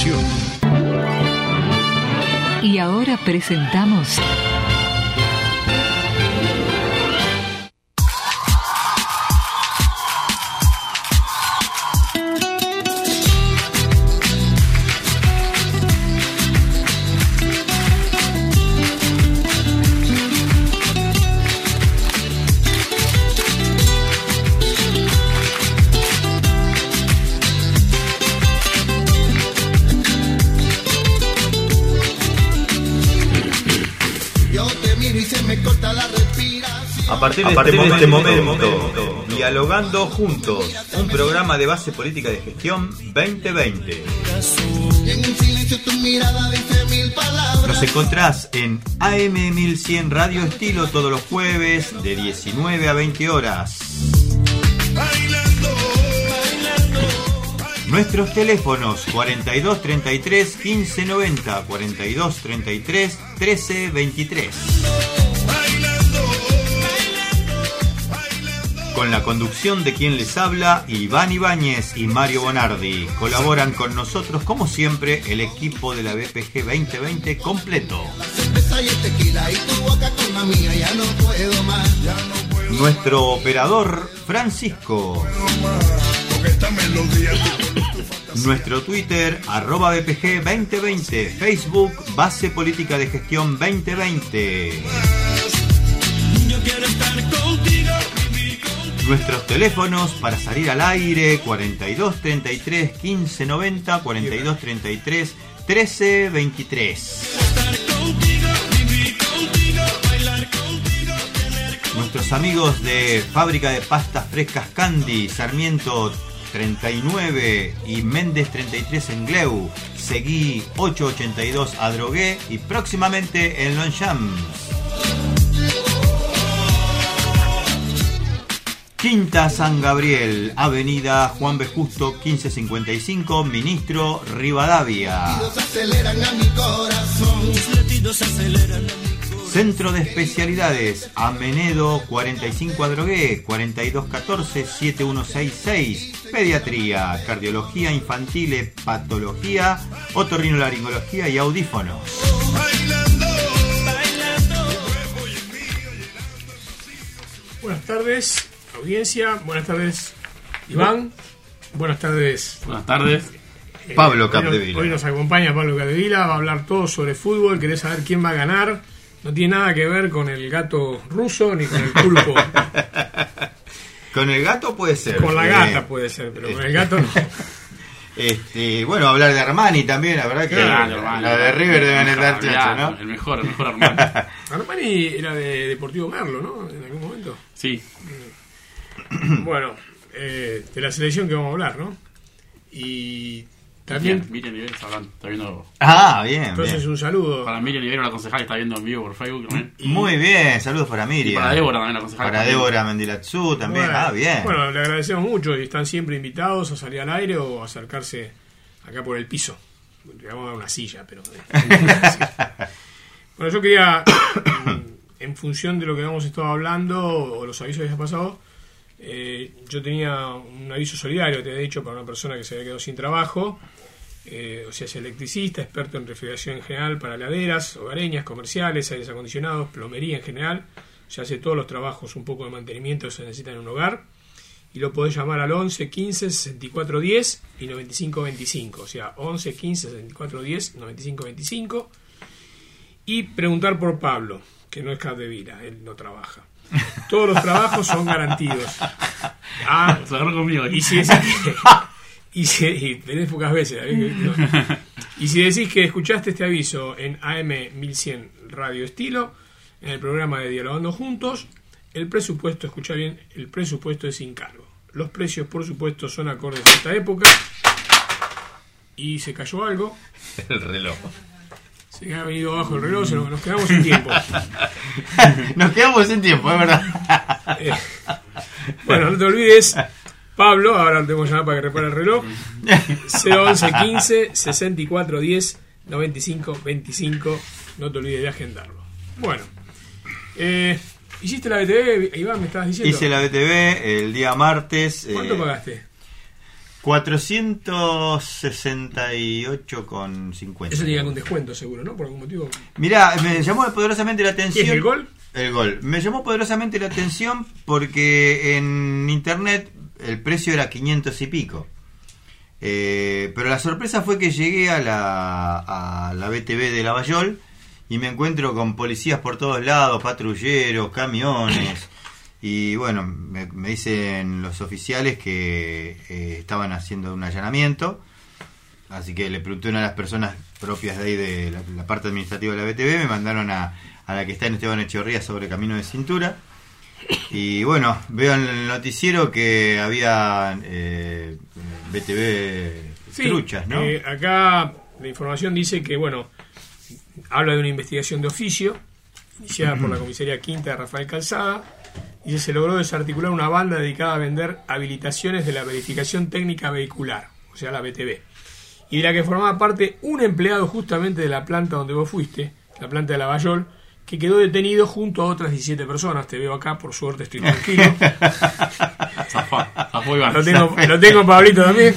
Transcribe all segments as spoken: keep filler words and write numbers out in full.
información. Y ahora presentamos A partir de, a partir este, de momento, este momento, Dialogando Juntos, un programa de base política de gestión veinte veinte. Nos encontrás en A M mil cien Radio Estilo todos los jueves de diecinueve a veinte horas. Nuestros teléfonos cuarenta y dos treinta y tres quince noventa, cuarenta y dos treinta y tres trece veintitrés. Con la conducción de quien les habla, Iván Ibáñez y Mario Bonardi. Colaboran con nosotros, como siempre, el equipo de la B P G veinte veinte completo. Nuestro operador, Francisco. Nuestro Twitter, arroba B P G veinte veinte. Facebook, Base Política de Gestión veinte veinte. Nuestros teléfonos para salir al aire, cuarenta y dos treinta y tres quince noventa, cuarenta y dos treinta y tres trece veintitrés. Nuestros amigos de Fábrica de Pastas Frescas Candy, Sarmiento treinta y nueve y Méndez treinta y tres en Gleu, Seguí ochocientos ochenta y dos Adrogué y próximamente en Longchamps. Quinta San Gabriel, Avenida Juan B. Justo quince cincuenta y cinco, Ministro Rivadavia. Centro de Especialidades, Amenedo cuarenta y cinco Adrogué, cuarenta y dos catorce setenta y uno sesenta y seis, Pediatría, Cardiología Infantil, Hepatología, Otorrinolaringología y Audífonos. Buenas tardes, audiencia. Buenas tardes, Iván. Buenas tardes. Buenas tardes. Eh, Pablo hoy, Capdevila. Hoy nos acompaña Pablo Capdevila, va a hablar todo sobre fútbol. ¿Querés saber quién va a ganar? No tiene nada que ver con el gato ruso ni con el pulpo. Con el gato puede ser. Con la eh, gata puede ser, pero con el gato no. Este, bueno, hablar de Armani también, la verdad que Claro, la, Armani, la de River deben estar Armani, chacho, ¿no? El mejor, el mejor Armani. Armani era de Deportivo Merlo, ¿no? En algún momento. Sí. Bueno, eh, de la selección que vamos a hablar, ¿no? Y también... Miriam Nivel está, hablando, está viendo. Ah, bien, Entonces bien. un saludo. Para Miriam Nivel, la concejal, está viendo en vivo por Facebook también. Muy bien, saludos para Miriam. Y para Débora también, la concejal. Para también. Débora Mendilatzú también. Bueno, Ah, bien. Bueno, le agradecemos mucho y están siempre invitados a salir al aire o a acercarse acá por el piso. Le vamos a dar una silla, pero... Bueno, yo quería, en función de lo que hemos estado hablando o los avisos que ya pasado, eh, yo tenía un aviso solidario, te he dicho, para una persona que se había quedado sin trabajo. Eh, o sea, es electricista, experto en refrigeración en general para heladeras, hogareñas, comerciales, aires acondicionados, plomería en general. O sea, hace todos los trabajos un poco de mantenimiento que se necesitan en un hogar. Y lo podés llamar al once quince sesenta y cuatro diez y noventa y cinco veinticinco. O sea, once quince sesenta y cuatro diez noventa y cinco veinticinco. Y preguntar por Pablo, que no es Capdevila, él no trabaja. Todos los trabajos son garantidos. Ah, Se agarró conmigo. y si decís que, y si, y tenés pocas veces, ¿eh? No. Y si decís que escuchaste este aviso en A M mil cien Radio Estilo, en el programa de Dialogando Juntos, el presupuesto, escucha bien, el presupuesto es sin cargo. Los precios, por supuesto, son acordes a esta época. Y se cayó algo. El reloj. Se ha venido abajo el reloj, se nos, nos quedamos sin tiempo. Nos quedamos sin tiempo, es verdad. Eh, bueno, no te olvides, Pablo, ahora lo tengo que llamar para que repare el reloj. cero once quince sesenta y cuatro diez noventa y cinco veinticinco. No te olvides de agendarlo. Bueno, eh, ¿hiciste la B T V, Iván? ¿Me estabas diciendo? Hice la B T V el día martes. ¿Cuánto eh, pagaste? cuatrocientos sesenta y ocho con cincuenta. Eso tiene algún descuento seguro, ¿no? Por algún motivo. Mirá, me llamó poderosamente la atención. ¿Y es el Gol? El Gol. Me llamó poderosamente la atención porque en internet el precio era quinientos y pico. Eh, pero la sorpresa fue que llegué a la, a la B T V de Lavallol y me encuentro con policías por todos lados, patrulleros, camiones. Y bueno, me, me dicen los oficiales que eh, estaban haciendo un allanamiento. Así que le pregunté a una de las personas propias de ahí de la, la parte administrativa de la B T V. Me mandaron a, a la que está en Esteban Echeverría sobre Camino de Cintura. Y bueno, veo en el noticiero que había eh, B T V sí, truchas, ¿no? Eh, acá la información dice que, bueno, habla de una investigación de oficio iniciada por la comisaría quinta de Rafael Calzada. Y se logró desarticular una banda dedicada a vender habilitaciones de la verificación técnica vehicular, o sea, la B T V, y de la que formaba parte un empleado justamente de la planta donde vos fuiste, la planta de Lavallol, que quedó detenido junto a otras diecisiete personas. Te veo acá, por suerte estoy tranquilo. lo, tengo, lo tengo Pablito también.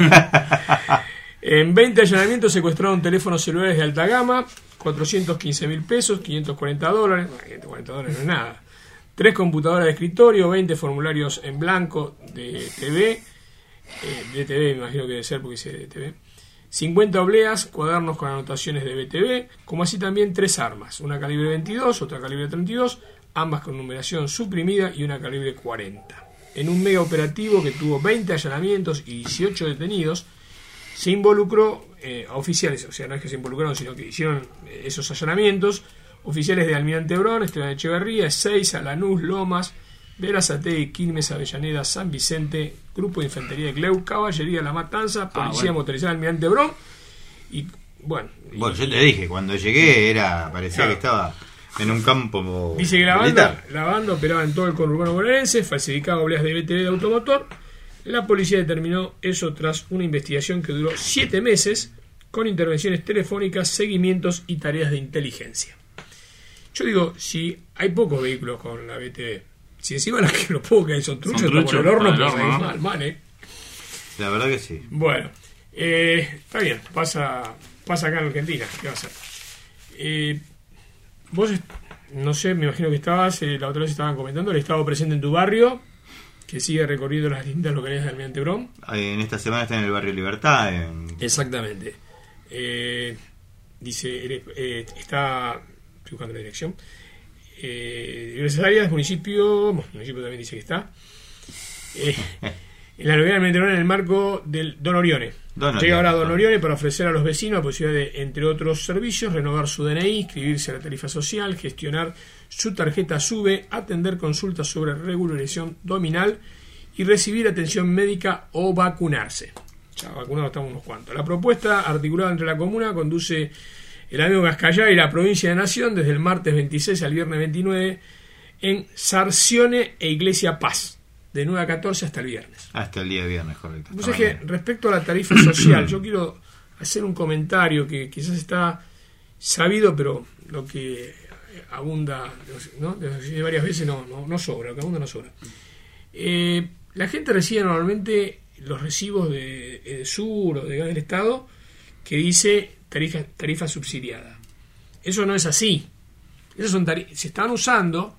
En veinte allanamientos secuestraron teléfonos celulares de alta gama, cuatrocientos quince mil pesos, quinientos cuarenta dólares, quinientos cuarenta dólares no es nada. Tres computadoras de escritorio, veinte formularios en blanco de T V, eh, de T V me imagino que debe ser porque dice de T V, cincuenta obleas, cuadernos con anotaciones de B T V, como así también tres armas, una calibre veintidós, otra calibre treinta y dos, ambas con numeración suprimida, y una calibre cuarenta. En un mega operativo que tuvo veinte allanamientos y dieciocho detenidos, se involucró eh, a oficiales, o sea, no es que se involucraron, sino que hicieron eh, esos allanamientos, oficiales de Almirante Brown, Esteban Echeverría, Ezeiza, Lanús, Lomas, Berazategui, Quilmes, Avellaneda, San Vicente, Grupo de Infantería de Cleu, Caballería La Matanza, Policía ah, bueno. Motorizada Almirante Brown. Y bueno, bueno y, yo te dije, cuando llegué era parecía claro. que estaba en un campo. Dice que la banda, la banda operaba en todo el conurbano bonaerense, falsificaba obleas de B T V de automotor. La policía determinó eso tras una investigación que duró siete meses, con intervenciones telefónicas, seguimientos y tareas de inteligencia. Yo digo, si hay pocos vehículos con la B T V, si encima los que los pocos que hay son truchos, como el horno, pues ahí ¿no? mal, mal, ¿eh? La verdad que sí. Bueno, eh, está bien, pasa pasa acá en Argentina, ¿qué va a hacer? Eh, vos, no sé, me imagino que estabas, eh, la otra vez estaban comentando, el estado presente en tu barrio, que sigue recorriendo las distintas localidades de Almirante Brown. En esta semana está en el barrio Libertad. En... Exactamente. Eh, dice, eh, está... Estoy buscando la dirección. Eh, diversas áreas, municipio, bueno, municipio también dice que está. Eh, en la localidad de Almirante Brown, en el marco del Don Orione. Don Llega ahora Don Orione para ofrecer a los vecinos la posibilidad de, entre otros servicios, renovar su D N I, inscribirse a la tarifa social, gestionar su tarjeta SUBE, atender consultas sobre regularización dominal y recibir atención médica o vacunarse. Ya vacunados estamos unos cuantos. La propuesta articulada entre la comuna conduce el amigo Cascallá y la provincia de Nación desde el martes veintiséis al viernes veintinueve en Sarcione e Iglesia Paz, de nueve a catorce hasta el viernes. Hasta el día de viernes, correcto. Pues es que respecto a la tarifa social, yo quiero hacer un comentario que quizás está sabido, pero lo que abunda, ¿no? De varias veces no, no, no sobra, lo que abunda no sobra. Eh, la gente recibe normalmente los recibos de, de Sur o de Gas del Estado que dice tarifa, tarifa subsidiada. Eso no es así. Esos son tarif- se están usando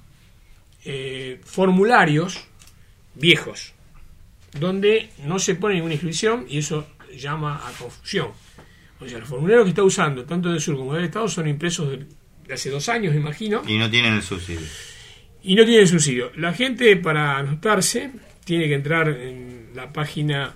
eh, formularios viejos donde no se pone ninguna inscripción y eso llama a confusión. O sea, los formularios que está usando tanto del Sur como del Estado son impresos de, de hace dos años, me imagino. Y no tienen el subsidio. Y no tienen subsidio. La gente, para anotarse, tiene que entrar en la página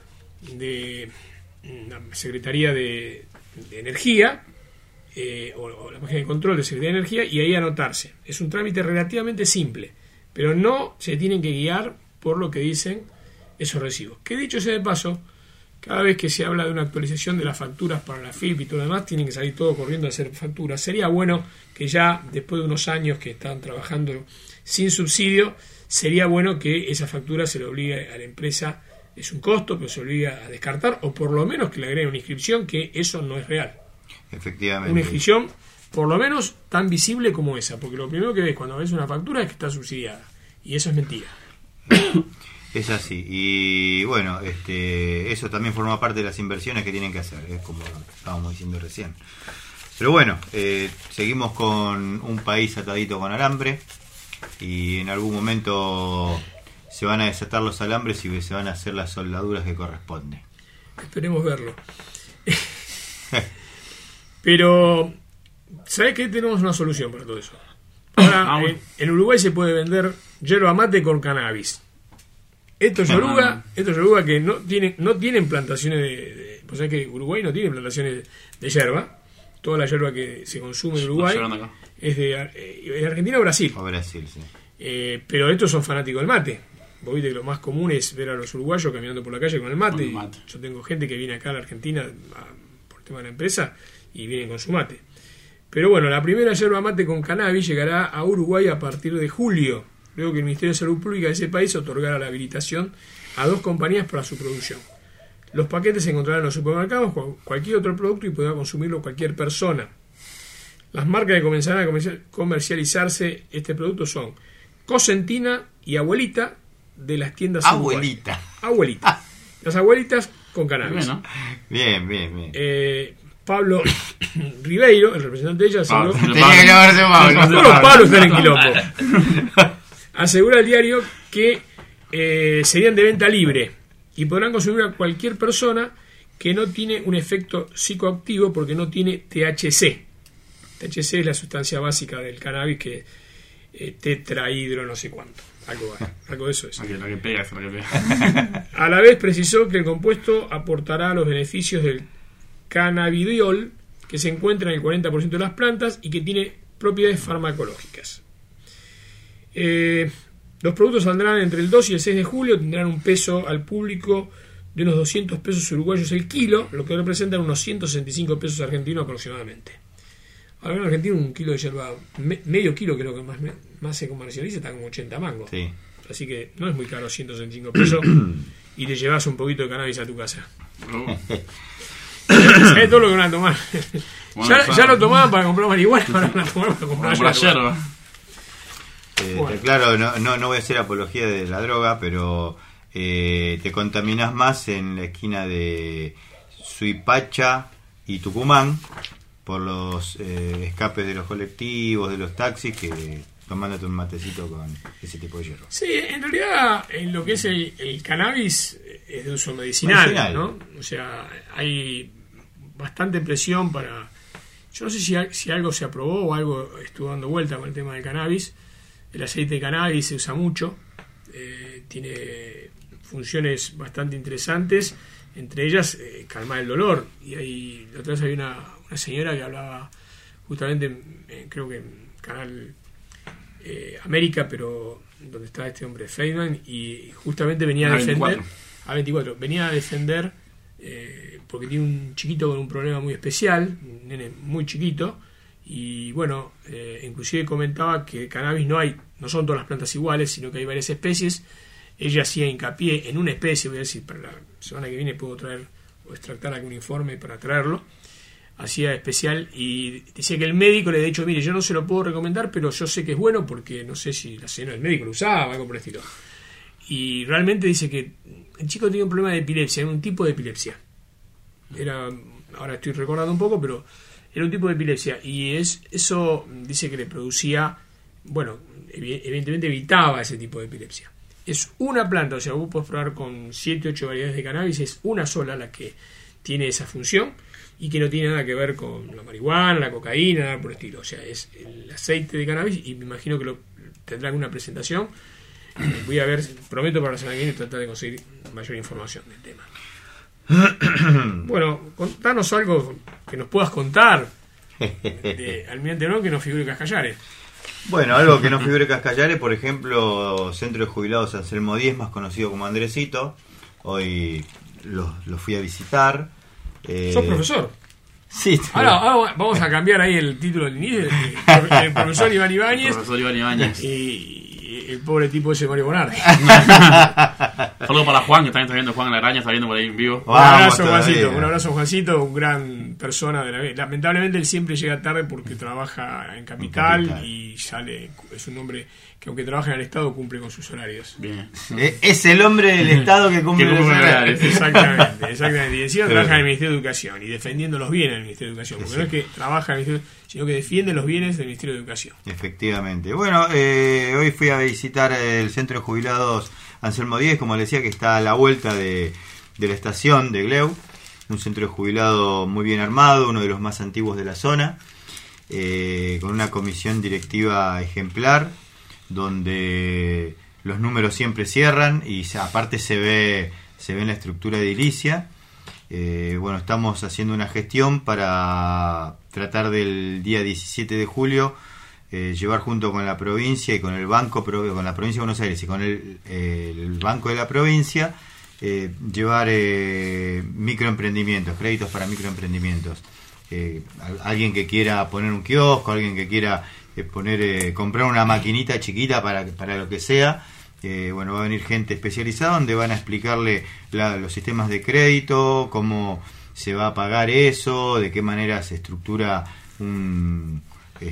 de la Secretaría de, de Energía eh, o, o la página de control de Secretaría de Energía y ahí anotarse. Es un trámite relativamente simple, pero no se tienen que guiar por lo que dicen esos recibos. Que dicho sea de paso, cada vez que se habla de una actualización de las facturas para la F I P y todo lo demás, tienen que salir todo corriendo a hacer facturas. Sería bueno que ya, después de unos años que están trabajando sin subsidio, sería bueno que esa factura se le obligue a la empresa, es un costo, pero se obliga a descartar, o por lo menos que le agreguen una inscripción, que eso no es real. Efectivamente. Una inscripción, por lo menos, tan visible como esa, porque lo primero que ves cuando ves una factura es que está subsidiada, y eso es mentira. Es así. Y bueno, este, eso también forma parte de las inversiones que tienen que hacer, es como estábamos diciendo recién. Pero bueno, eh, seguimos con un país atadito con alambre y en algún momento se van a desatar los alambres y se van a hacer las soldaduras que corresponden. Esperemos verlo. Pero, ¿sabés qué? Tenemos una solución para todo eso. Ahora, en, en Uruguay se puede vender yerba mate con cannabis. Estos yoruga, estos yoruga que no tienen, no tienen plantaciones de, de pues es que Uruguay no tiene plantaciones de yerba. Toda la yerba que se consume en Uruguay es de, eh, de Argentina o Brasil. O Brasil, sí. Eh, pero estos son fanáticos del mate. Vos viste que lo más común es ver a los uruguayos caminando por la calle con el mate. El mate. Yo tengo gente que viene acá a la Argentina a, por el tema de la empresa y vienen con su mate. Pero bueno, la primera yerba mate con cannabis llegará a Uruguay a partir de julio, luego que el Ministerio de Salud Pública de ese país otorgara la habilitación a dos compañías para su producción. Los paquetes se encontrarán en los supermercados con cualquier otro producto y podrá consumirlo cualquier persona. Las marcas que comenzarán a comercializarse este producto son Cosentina y Abuelita de las tiendas Abuelita. Uruguay. Abuelita. Las abuelitas con cannabis. Bien, ¿no? Bien, bien, bien. Eh, Pablo Ribeiro, el representante de ella, aseguró... Pablo. Tenía que llamarse Pablo. Todos los Pablos están en quilombo. Asegura al diario que eh, serían de venta libre y podrán consumir a cualquier persona que no tiene un efecto psicoactivo porque no tiene T H C. T H C es la sustancia básica del cannabis que eh, tetrahidro no sé cuánto. Algo, algo de eso es. La que, la que pega, es la que pega. A la vez precisó que el compuesto aportará los beneficios del cannabidiol que se encuentra en el cuarenta por ciento de las plantas y que tiene propiedades farmacológicas. Eh, los productos saldrán entre el dos y el seis de julio, tendrán un peso al público de unos doscientos pesos uruguayos el kilo, lo que representa unos ciento sesenta y cinco pesos argentinos aproximadamente. Ahora en Argentina un kilo de yerba, me, medio kilo que es lo que más, más se comercializa, está como ochenta mangos. Sí. Así que no es muy caro, ciento sesenta y cinco pesos, y te llevas un poquito de cannabis a tu casa. Uh, ¿Sabes todo lo que van a tomar? Bueno, ya, claro. ya lo tomaban para comprar marihuana, ahora van a tomar para comprar Por la yerba. yerba. Eh, Bueno. Claro, no, no, no voy a hacer apología de la droga, pero eh, te contaminas más en la esquina de Suipacha y Tucumán por los eh, escapes de los colectivos, de los taxis, que tomándote un matecito con ese tipo de hierro. Sí, en realidad en lo que es el, el cannabis es de uso medicinal, Medicinal. ¿no? O sea, hay bastante presión para... Yo no sé si, si algo se aprobó o algo estuvo dando vuelta con el tema del cannabis. El aceite de cannabis se usa mucho, eh, tiene funciones bastante interesantes, entre ellas eh, calmar el dolor. Y ahí, la otra vez había una, una señora que hablaba justamente, eh, creo que en Canal eh, América, pero donde está este hombre Feynman, y justamente venía a A defender... veinticuatro. A veinticuatro, venía a defender, eh, porque tiene un chiquito con un problema muy especial, un nene muy chiquito, y bueno, eh, inclusive comentaba que cannabis no hay, no son todas las plantas iguales, sino que hay varias especies. Ella hacía hincapié en una especie, voy a decir, para la semana que viene puedo traer o extractar algún informe para traerlo, hacía especial, y decía que el médico le había dicho, mire, yo no se lo puedo recomendar, pero yo sé que es bueno porque no sé si la señora del médico lo usaba o algo por el estilo. Y realmente dice que el chico tenía un problema de epilepsia, era un tipo de epilepsia. Era, ahora estoy recordando un poco, pero era un tipo de epilepsia. Y es eso dice que le producía, bueno, evidentemente evitaba ese tipo de epilepsia. Es una planta, o sea, vos podés probar con siete ocho variedades de cannabis, es una sola la que tiene esa función y que no tiene nada que ver con la marihuana, la cocaína, nada por el estilo. O sea, es el aceite de cannabis y me imagino que lo tendrá alguna presentación. Voy a ver, prometo para la semana que viene tratar de conseguir mayor información del tema. Bueno, contanos algo que nos puedas contar de Almirante Brown que no figure Cascallares. Bueno, algo que no figure Cascallares, por ejemplo, Centro de Jubilados Anselmo diez, más conocido como Andresito. Hoy lo, lo fui a visitar. Eh, ¿Sos profesor? Sí. Ahora, ahora vamos a cambiar ahí el título del inicio. El, el profesor Iván Ibáñez Profesor Iván Ibáñez. y el pobre tipo ese Mario Bonardi. Saludos para Juan, que también está viendo Juan en la araña, está viendo por ahí en vivo. Un abrazo, Juancito, un abrazo, Juancito, un gran persona de la vida. Lamentablemente él siempre llega tarde porque trabaja en Capital, en Capital. Y sale, es un hombre que aunque trabaja en el Estado cumple con sus horarios. Bien. Es el hombre del Estado que cumple con sus horarios. Exactamente, exactamente. Y encima trabaja en el Ministerio de Educación y defendiendo los bienes del Ministerio de Educación, porque sí. No es que trabaja en el Ministerio, sino que defiende los bienes del Ministerio de Educación. Efectivamente. Bueno, eh, hoy fui a visitar el Centro de Jubilados Anselmo Díez, como les decía, que está a la vuelta de, de la estación de Gleu, un centro de jubilados muy bien armado, uno de los más antiguos de la zona, eh, con una comisión directiva ejemplar, donde los números siempre cierran y aparte se ve se ve en la estructura edilicia. Eh, bueno, estamos haciendo una gestión para tratar del día diecisiete de julio eh, llevar junto con la provincia y con el banco, con la provincia de Buenos Aires y con el, eh, el banco de la provincia, eh, llevar eh, microemprendimientos, créditos para microemprendimientos. Eh, alguien que quiera poner un kiosco, alguien que quiera eh, poner eh, comprar una maquinita chiquita para, para lo que sea. Eh, bueno, va a venir gente especializada donde van a explicarle la, los sistemas de crédito, cómo se va a pagar eso, de qué manera se estructura un,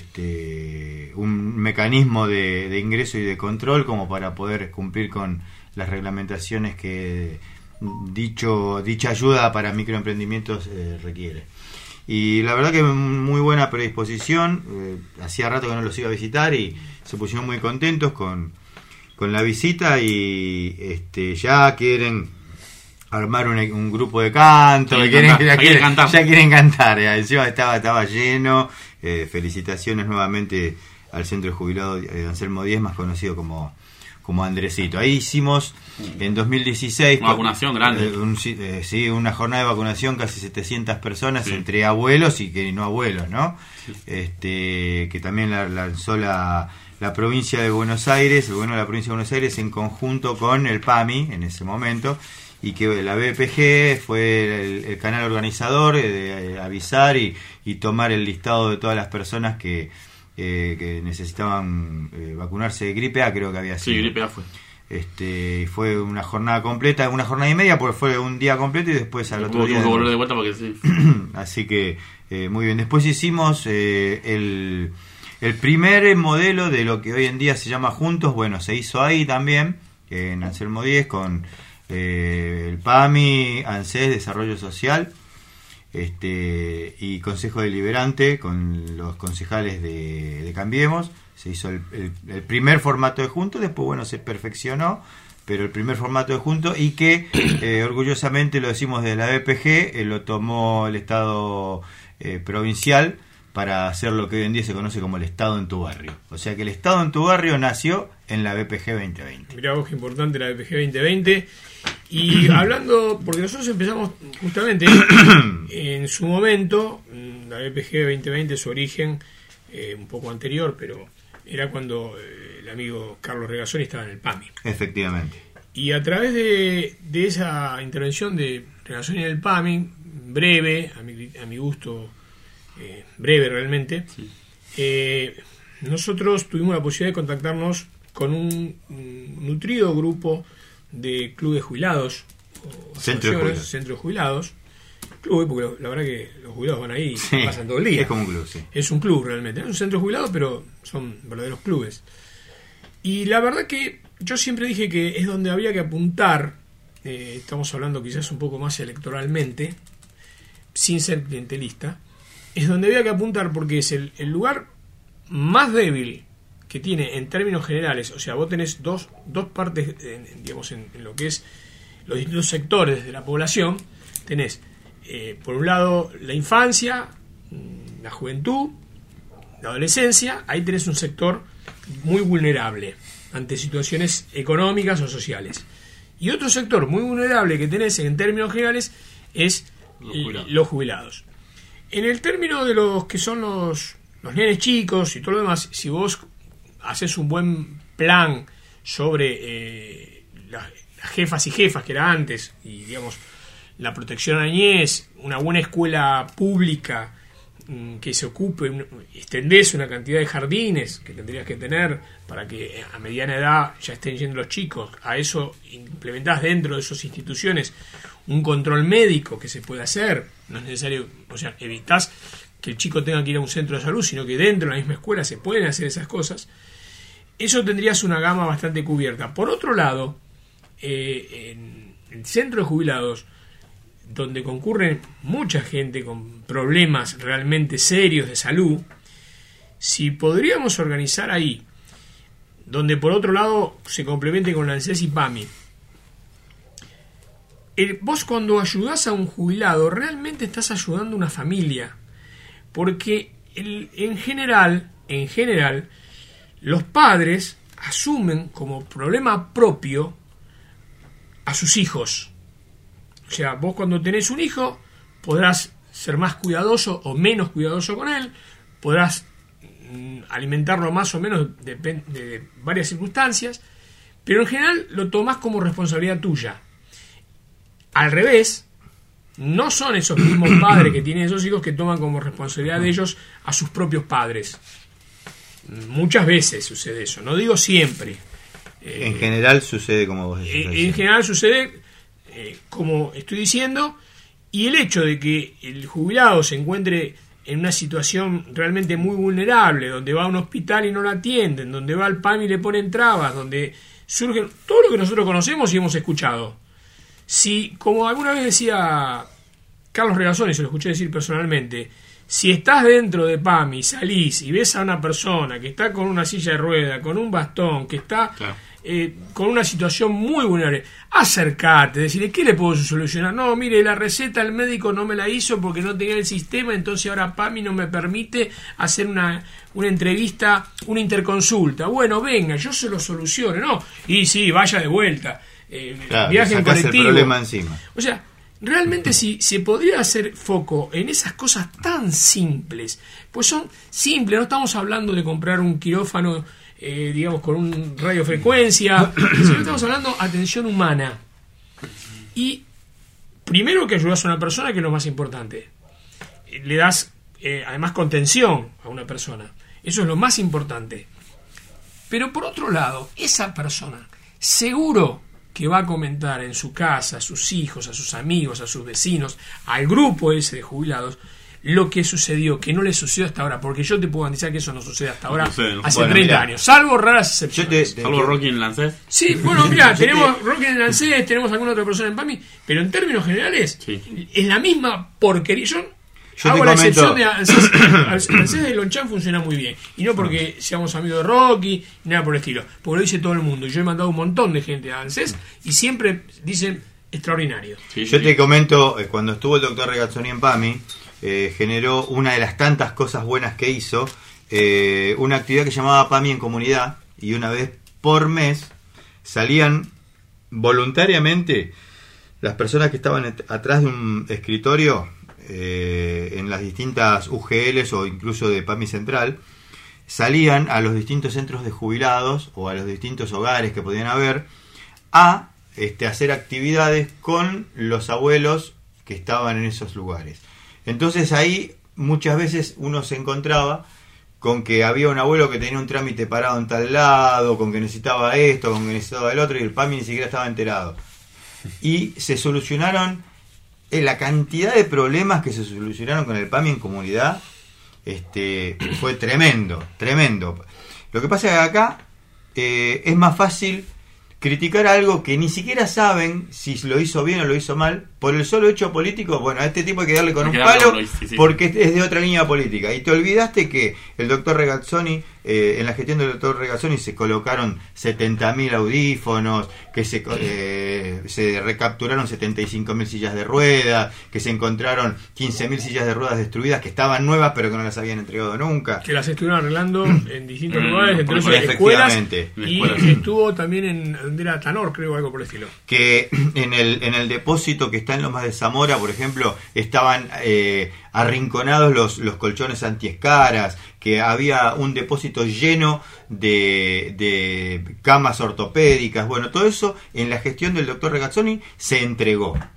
este, un mecanismo de, de ingreso y de control como para poder cumplir con las reglamentaciones que dicho dicha ayuda para microemprendimientos eh, requiere. Y la verdad que muy buena predisposición, eh, hacía rato que no los iba a visitar y se pusieron muy contentos con con la visita y este ya quieren armar un, un grupo de canto, Sí, quieren, cantar, ya, quieren, cantar. ya quieren cantar, eh, encima estaba, estaba lleno. Eh, felicitaciones nuevamente al Centro de Jubilados de Anselmo Díez, más conocido como, como Andresito. Ahí hicimos en dos mil dieciséis una vacunación grande, eh, un, eh, sí, una jornada de vacunación, casi setecientas personas, sí, entre abuelos y que no abuelos, ¿no? Sí. Este, que también la lanzó la la provincia de Buenos Aires, el gobierno de la provincia de Buenos Aires en conjunto con el P A M I en ese momento, y que la B P G fue el, el canal organizador eh, de eh, avisar y, y tomar el listado de todas las personas que, eh, que necesitaban eh, vacunarse de gripe A, creo que había sido. Sí, gripe A fue. Este, fue una jornada completa, una jornada y media, porque fue un día completo y después al otro Hubo día. que volver de vuelta porque sí. Así que eh, muy bien. Después hicimos eh, el El primer modelo de lo que hoy en día se llama Juntos, bueno, se hizo ahí también, en Anselmo Díez, con eh, el P A M I, ANSES, Desarrollo Social, este y Consejo Deliberante, con los concejales de, de Cambiemos. Se hizo el, el, el primer formato de Juntos, después, bueno, se perfeccionó, pero el primer formato de Juntos, y que eh, orgullosamente lo decimos de la B P G, eh, lo tomó el Estado eh, provincial, para hacer lo que hoy en día se conoce como el Estado en tu barrio. O sea que el Estado en tu barrio nació en la B P G veinte veinte. Mirá vos qué importante la B P G veinte veinte. Y hablando, porque nosotros empezamos justamente en su momento, la B P G veinte veinte, su origen eh, un poco anterior, pero era cuando eh, el amigo Carlos Regazzoni estaba en el P A M I. Efectivamente. Y a través de, de esa intervención de Regazzoni en el P A M I, breve, a mi, a mi gusto, Eh, breve realmente, sí. eh, nosotros tuvimos la posibilidad de contactarnos con un, un nutrido grupo de clubes jubilados, o centro de jubilados, centro de jubilados club, porque la verdad que los jubilados van ahí, sí, pasan todo el día, es como un club, sí. Es un club realmente, es un centro de jubilados, pero son verdaderos clubes. Y la verdad que yo siempre dije que es donde había que apuntar, eh, estamos hablando quizás un poco más electoralmente, sin ser clientelista, es donde había que apuntar porque es el, el lugar más débil que tiene en términos generales. O sea, vos tenés dos, dos partes, en, digamos, en, en lo que es los distintos sectores de la población. Tenés, eh, por un lado, la infancia, la juventud, la adolescencia. Ahí tenés un sector muy vulnerable ante situaciones económicas o sociales. Y otro sector muy vulnerable que tenés en términos generales es los jubilados. Los jubilados. En el término de los que son los, los nenes chicos y todo lo demás, si vos haces un buen plan sobre eh, las, las jefas y jefas que era antes, y digamos la protección a la niñez, una buena escuela pública que se ocupe, extendés una cantidad de jardines que tendrías que tener para que a mediana edad ya estén yendo los chicos, a eso implementás dentro de esas instituciones un control médico que se puede hacer, no es necesario, o sea, evitás que el chico tenga que ir a un centro de salud, sino que dentro de la misma escuela se pueden hacer esas cosas. Eso tendrías una gama bastante cubierta. Por otro lado, eh, en el centro de jubilados, donde concurren mucha gente con problemas realmente serios de salud, si podríamos organizar ahí, donde por otro lado se complemente con la ANSES y PAMI, el, vos cuando ayudás a un jubilado realmente estás ayudando a una familia, porque el, en general, en general, los padres asumen como problema propio a sus hijos. O sea, vos cuando tenés un hijo podrás ser más cuidadoso o menos cuidadoso con él, podrás mm, alimentarlo más o menos, depende de varias circunstancias, pero en general lo tomás como responsabilidad tuya. Al revés, no son esos mismos padres que tienen esos hijos que toman como responsabilidad de ellos a sus propios padres. Muchas veces sucede eso, no digo siempre. En eh, general sucede como vos decís. En, en general sucede eh, como estoy diciendo, y el hecho de que el jubilado se encuentre en una situación realmente muy vulnerable, donde va a un hospital y no lo atienden, donde va al PAMI y le ponen trabas, donde surgen todo lo que nosotros conocemos y hemos escuchado. Si, como alguna vez decía Carlos Regazzoni, se lo escuché decir personalmente, si estás dentro de PAMI, salís y ves a una persona que está con una silla de rueda, con un bastón, que está claro. eh, con una situación muy vulnerable, acércate, decirle, ¿qué le puedo solucionar? No, mire, la receta el médico no me la hizo porque no tenía el sistema, entonces ahora PAMI no me permite hacer una, una entrevista, una interconsulta. Bueno, venga, yo se lo soluciono, ¿no? Y sí, vaya de vuelta. Eh, claro, viaje en colectivo. El problema encima. O sea, realmente si se podría hacer foco en esas cosas tan simples, pues son simples, no estamos hablando de comprar un quirófano, eh, digamos, con un radiofrecuencia, sino estamos hablando de atención humana. Y primero que ayudas a una persona, que es lo más importante. Le das, eh, además, contención a una persona. Eso es lo más importante. Pero por otro lado, esa persona, seguro que va a comentar en su casa, a sus hijos, a sus amigos, a sus vecinos, al grupo ese de jubilados, lo que sucedió, que no le sucedió hasta ahora, porque yo te puedo garantizar que eso no sucede hasta ahora, no sé, no. hace bueno, treinta mirá, años, salvo raras excepciones. Te, te, salvo Rocky en Lancet. Sí, bueno, mira, tenemos Rocky en Lancet, tenemos alguna otra persona en PAMI, pero en términos generales, sí. es la misma porquería. Yo, Yo hago la excepción de ANSES de Lonchan, funciona muy bien. Y no porque seamos amigos de Rocky, ni nada por el estilo. Porque lo dice todo el mundo. Yo he mandado un montón de gente a ANSES y siempre dicen extraordinario. Sí, Yo sí. te comento, cuando estuvo el doctor Regazzoni en PAMI, eh, generó una de las tantas cosas buenas que hizo, eh, una actividad que llamaba PAMI en comunidad, y una vez por mes salían voluntariamente las personas que estaban atrás de un escritorio, Eh, en las distintas U G Ls o incluso de PAMI Central, salían a los distintos centros de jubilados o a los distintos hogares que podían haber a este, hacer actividades con los abuelos que estaban en esos lugares. Entonces ahí muchas veces uno se encontraba con que había un abuelo que tenía un trámite parado en tal lado, con que necesitaba esto, con que necesitaba el otro, y el PAMI ni siquiera estaba enterado. Y se solucionaron la cantidad de problemas que se solucionaron con el PAMI en comunidad, este, fue tremendo, tremendo. Lo que pasa es que acá eh, es más fácil criticar algo que ni siquiera saben si lo hizo bien o lo hizo mal, por el solo hecho político. Bueno, a este tipo hay que darle con un palo porque es de otra línea política. Y te olvidaste que el doctor Regazzoni, eh, en la gestión del doctor Regazzoni se colocaron setenta mil audífonos, que se, eh, se recapturaron setenta y cinco mil sillas de ruedas, que se encontraron quince mil sillas de ruedas destruidas que estaban nuevas pero que no las habían entregado nunca. Que las estuvieron arreglando en distintos lugares, entre otras escuelas, y estuvo también en donde era Tanor, creo, algo por el estilo. Que en el, en el depósito que está en Lomas de Zamora, por ejemplo, estaban eh, arrinconados los, los colchones antiescaras, que había un depósito lleno de, de camas ortopédicas. Bueno, todo eso en la gestión del doctor Regazzoni se entregó.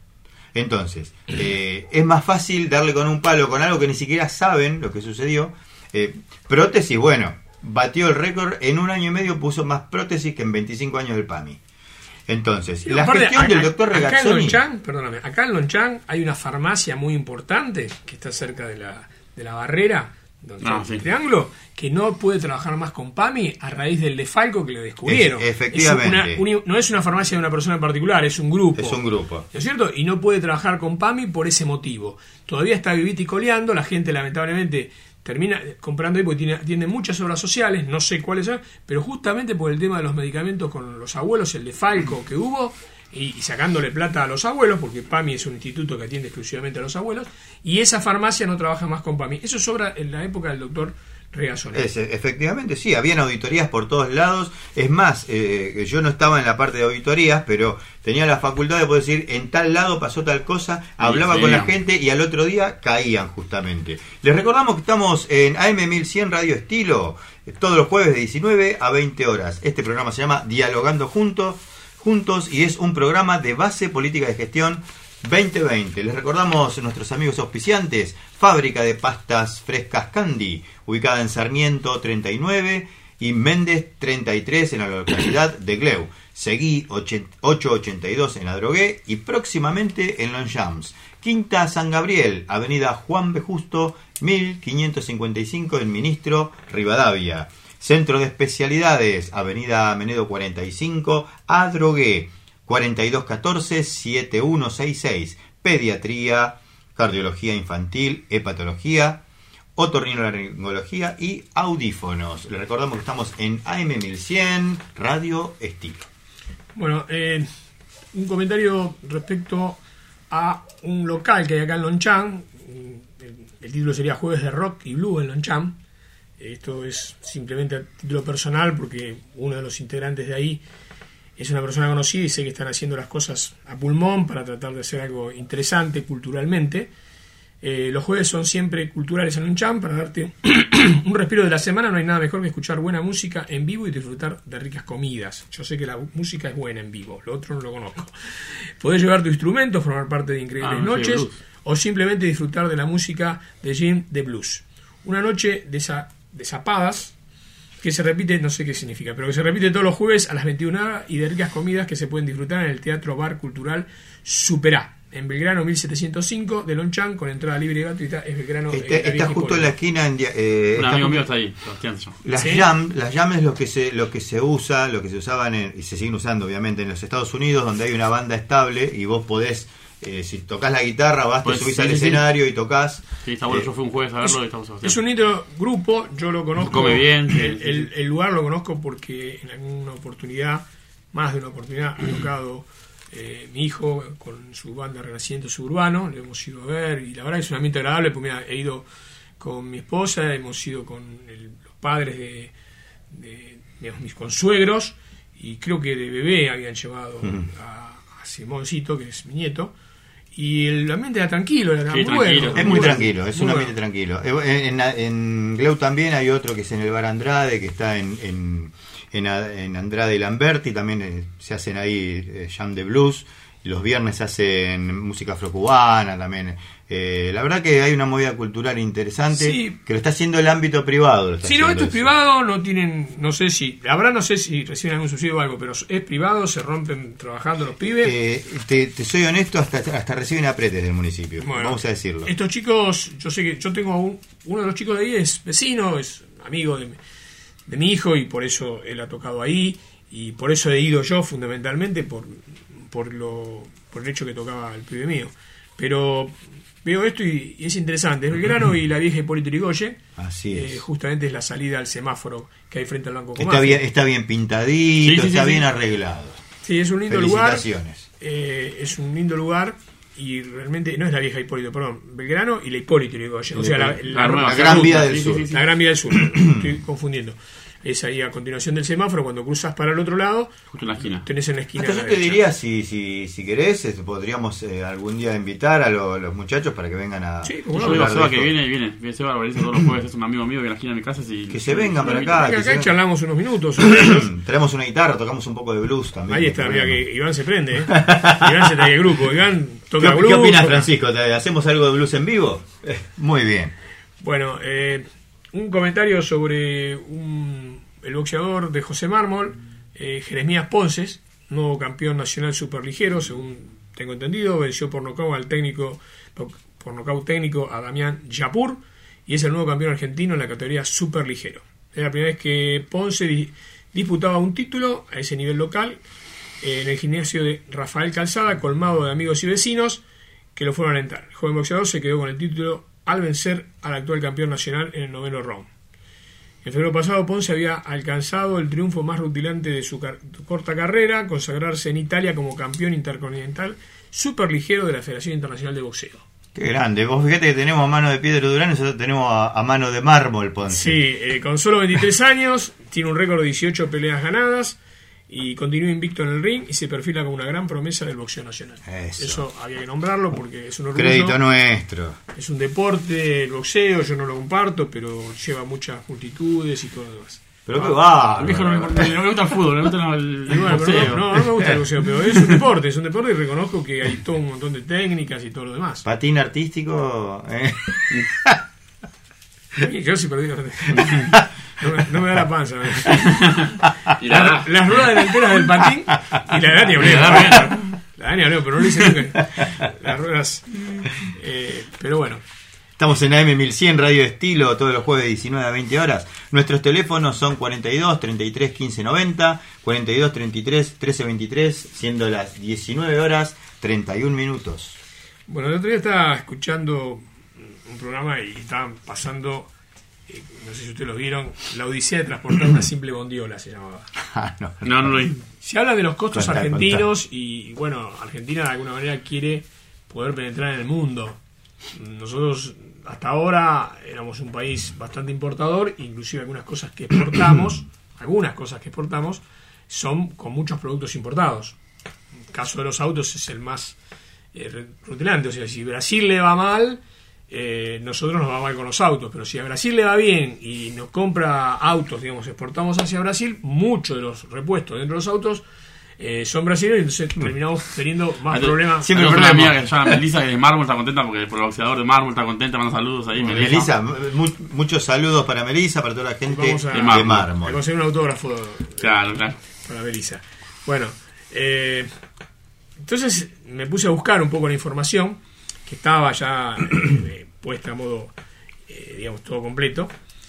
Entonces, eh, es más fácil darle con un palo con algo que ni siquiera saben lo que sucedió. Eh, prótesis, bueno, batió el récord, en un año y medio puso más prótesis que en veinticinco años del P A M I. Entonces, Sí, la aparte, gestión acá, del doctor acá en Regazzoni... Longchamp, perdóname, acá en Longchamp hay una farmacia muy importante que está cerca de la, de la barrera, donde Ah, está el sí. triángulo, que no puede trabajar más con P A M I a raíz del defalco que le descubrieron. Es- efectivamente. Es una- un- no es una farmacia de una persona en particular, es un grupo. Es un grupo. ¿No es cierto? Y no puede trabajar con P A M I por ese motivo. Todavía está vivita y coleando, la gente lamentablemente termina comprando ahí porque tiene, tiene muchas obras sociales, no sé cuáles son, pero justamente por el tema de los medicamentos con los abuelos, el defalco que hubo, y, y sacándole plata a los abuelos, porque P A M I es un instituto que atiende exclusivamente a los abuelos, y esa farmacia no trabaja más con P A M I. Eso es obra en la época del doctor Regazzoni. Es, efectivamente, sí, habían auditorías por todos lados. Es más, eh, yo no estaba en la parte de auditorías, pero tenía la facultad de poder decir, en tal lado pasó tal cosa, hablaba sí. con la gente y al otro día caían justamente. Les recordamos que estamos en A M mil cien Radio Estilo, eh, todos los jueves de diecinueve a veinte horas. Este programa se llama Dialogando Juntos, juntos y es un programa de base política de gestión veinte veinte. Les recordamos a nuestros amigos auspiciantes, Fábrica de Pastas Frescas Candy, ubicada en Sarmiento treinta y nueve y Méndez treinta y tres en la localidad de Gleu. Seguí ochocientos ochenta y dos en Adrogué y próximamente en Longchamps. Quinta San Gabriel, avenida Juan B. Justo mil quinientos cincuenta y cinco en Ministro Rivadavia. Centro de Especialidades, avenida Menedo cuarenta y cinco, Adrogué. cuarenta y dos catorce setenta y uno sesenta y seis. Pediatría, cardiología infantil, hepatología, otorrinolaringología y audífonos. Les recordamos que estamos en A M mil cien Radio Estilo. Bueno, eh, un comentario respecto a un local que hay acá en Longchamp. El, el título sería Jueves de Rock y Blue en Longchamp. Esto es simplemente a título personal porque uno de los integrantes de ahí es una persona conocida y sé que están haciendo las cosas a pulmón para tratar de hacer algo interesante culturalmente. Eh, los jueves son siempre culturales en Longchamp para darte un respiro de la semana. No hay nada mejor que escuchar buena música en vivo y disfrutar de ricas comidas. Yo sé que la música es buena en vivo, lo otro no lo conozco. Podés llevar tu instrumento, formar parte de increíbles Ah, noches sí, blues. o simplemente disfrutar de la música de Jim de Blues. Una noche de, esa, de zapadas que se repite, no sé qué significa, pero que se repite todos los jueves a las veintiuna horas y de ricas comidas que se pueden disfrutar en el Teatro Bar Cultural Superá, en Belgrano mil setecientos cinco de Longchamp, con entrada libre y gratuita. Es Belgrano. Este, eh, la está vieja justo en la Hipólita. esquina. En, dia- eh, Un está amigo justo- mío está ahí, Sebastián. se llama. Las ¿Sí? jam, las jam es lo que se lo que se usa, lo que se usaban en- y se siguen usando obviamente en los Estados Unidos, donde hay una banda estable y vos podés, eh, si tocas la guitarra, vas, Pues, te subís sí, al sí, sí. escenario y tocas. Sí, está bueno. Eh, Yo fui un jueves a verlo y estamos Sebastián. Es un lindo grupo, yo lo conozco. Come bien, sí, El, sí, el- sí. el lugar lo conozco porque en alguna oportunidad, más de una oportunidad, ha tocado eh, mi hijo con su banda Renacimiento Suburbano. Lo hemos ido a ver y la verdad que es un ambiente agradable. Pues mira, he ido con mi esposa, hemos ido con el- los padres de, de digamos, mis consuegros y creo que de bebé habían llevado a, a Simoncito, que es mi nieto. Y el ambiente era tranquilo, era Sí, muy tranquilo. bueno. Es muy bueno, tranquilo, es muy un bueno. ambiente tranquilo. Eh, En, en, en Gleu también hay otro que es en el Bar Andrade, que está en, en, en, A- en Andrade y Lamberti, también eh, se hacen ahí eh, jam de blues, y los viernes se hacen música afrocubana también. Eh, la verdad que hay una movida cultural interesante, Sí. que lo está haciendo el ámbito privado. lo está Si no, haciendo esto es eso. privado, no tienen, no sé si, la verdad no sé si reciben algún subsidio o algo, pero es privado, se rompen trabajando los pibes. Eh, te, te soy honesto, hasta, hasta reciben apretes del municipio, Bueno, vamos a decirlo. Estos chicos, yo sé que yo tengo un- uno de los chicos de ahí es vecino, es amigo de, de mi hijo y por eso él ha tocado ahí y por eso he ido yo fundamentalmente por, por lo por el hecho que tocaba el pibe mío. Pero veo esto y, y es interesante. Es Belgrano y la vieja Hipólito Yrigoyen. Así es. Eh, justamente es la salida al semáforo que hay frente al Banco Está Comafia. bien, está bien pintadito, Sí, sí, sí, está sí. bien arreglado. Sí, es un lindo lugar. Felicitaciones. Eh, es un lindo lugar y realmente no es la vieja Hipólito, perdón, Belgrano y la Hipólito Yrigoyen. O sea, la, la- La nueva, La Gran sí, Vía sí, del sí, Sur. sí, sí. la Gran Vía del Sur. Estoy confundiendo. es ahí a continuación del semáforo, cuando cruzas para el otro lado, justo en la esquina. Tenés en la esquina. Hasta yo te diría, si, si, si querés, este, podríamos eh, algún día invitar a lo, los muchachos para que vengan a... Sí, Yo bueno, digo a hablar de Seba que esto. viene, viene, viene Seba Barbariza todos los jueves, es un amigo mío que en la esquina de mi casa. Si, Que se vengan para Venga, acá. que acá se charlamos unos minutos sobre ellos. Traemos una guitarra, tocamos un poco de blues también. Ahí está, no mira problema. que Iván se prende, ¿eh? Iván se trae el grupo, Iván toca ¿Qué, blues. ¿Qué opinas, toca- Francisco? ¿Te- ¿Hacemos algo de blues en vivo? Eh, muy bien. Bueno, eh, un comentario sobre un, el boxeador de José Mármol, eh, Jeremías Ponces, nuevo campeón nacional superligero, según tengo entendido, venció por nocaut al técnico, por nocaut técnico a Damián Yapur, y es el nuevo campeón argentino en la categoría superligero. Es la primera vez que Ponce di- disputaba un título a ese nivel local, eh, en el gimnasio de Rafael Calzada, colmado de amigos y vecinos que lo fueron a alentar. El joven boxeador se quedó con el título al vencer al actual campeón nacional en el noveno round. En febrero pasado, Ponce había alcanzado el triunfo más rutilante de su car- corta carrera, consagrarse en Italia como campeón intercontinental superligero de la Federación Internacional de Boxeo. Qué grande. Vos fíjate que tenemos a mano de Piedra Durán y nosotros tenemos a, a mano de mármol, Ponce. Sí, eh, con solo veintitrés años, tiene un récord de dieciocho peleas ganadas y continúa invicto en el ring y se perfila como una gran promesa del boxeo nacional. Eso. Eso había que nombrarlo porque es un orgullo. Crédito nuestro. Es un deporte, el boxeo, yo no lo comparto, pero lleva muchas multitudes y todo lo demás. Pero qué va. Al viejo no, me- no me gusta el fútbol, me gusta el, Y el bueno, pero boxeo. no, no, no me gusta el boxeo, pero es un deporte, es un deporte y reconozco que hay todo un montón de técnicas y todo lo demás. Patín artístico. eh. Y yo sí perdí. No me, no me da la panza. ¿no? Y la verdad, Las ruedas delanteras del patín y la de Dani Abreu. La de Dani La de Dani Abreu, pero no lo hice nunca. Las ruedas. Eh, pero bueno. Estamos en A M mil cien, Radio Estilo, todos los jueves de diecinueve a veinte horas. Nuestros teléfonos son cuarenta y dos, treinta y tres, quince, noventa, cuarenta y dos, treinta y tres, trece, veintitrés, siendo las diecinueve horas, treinta y un minutos. Bueno, el otro día estaba escuchando un programa y estaban pasando, eh, no sé si ustedes lo vieron, La Odisea de transportar una simple bondiola se llamaba. Ah, no, no, no lo vi. Se habla de los costos Contá, argentinos y bueno, Argentina de alguna manera quiere poder penetrar en el mundo. Nosotros hasta ahora éramos un país bastante importador, inclusive algunas cosas que exportamos, algunas cosas que exportamos son con muchos productos importados. El caso de los autos es el más eh, rutilante, o sea, si Brasil le va mal, eh, nosotros nos va mal con los autos, pero si a Brasil le va bien y nos compra autos, digamos, exportamos hacia Brasil, muchos de los repuestos dentro de los autos eh, son brasileños, y entonces terminamos teniendo más Entonces, problemas. siempre Tenemos una perdemos. amiga que se llama Melissa, que de Mármol está contenta porque por el boxeador de Mármol está contenta, manda saludos ahí. Melissa, mu- muchos saludos para Melissa, para toda la gente Vamos a- de de mármol. Voy a mármol. conseguir un autógrafo Claro, claro. para Melissa. Bueno, eh, entonces me puse a buscar un poco la información que estaba ya eh, puesta a modo, eh, digamos, todo completo.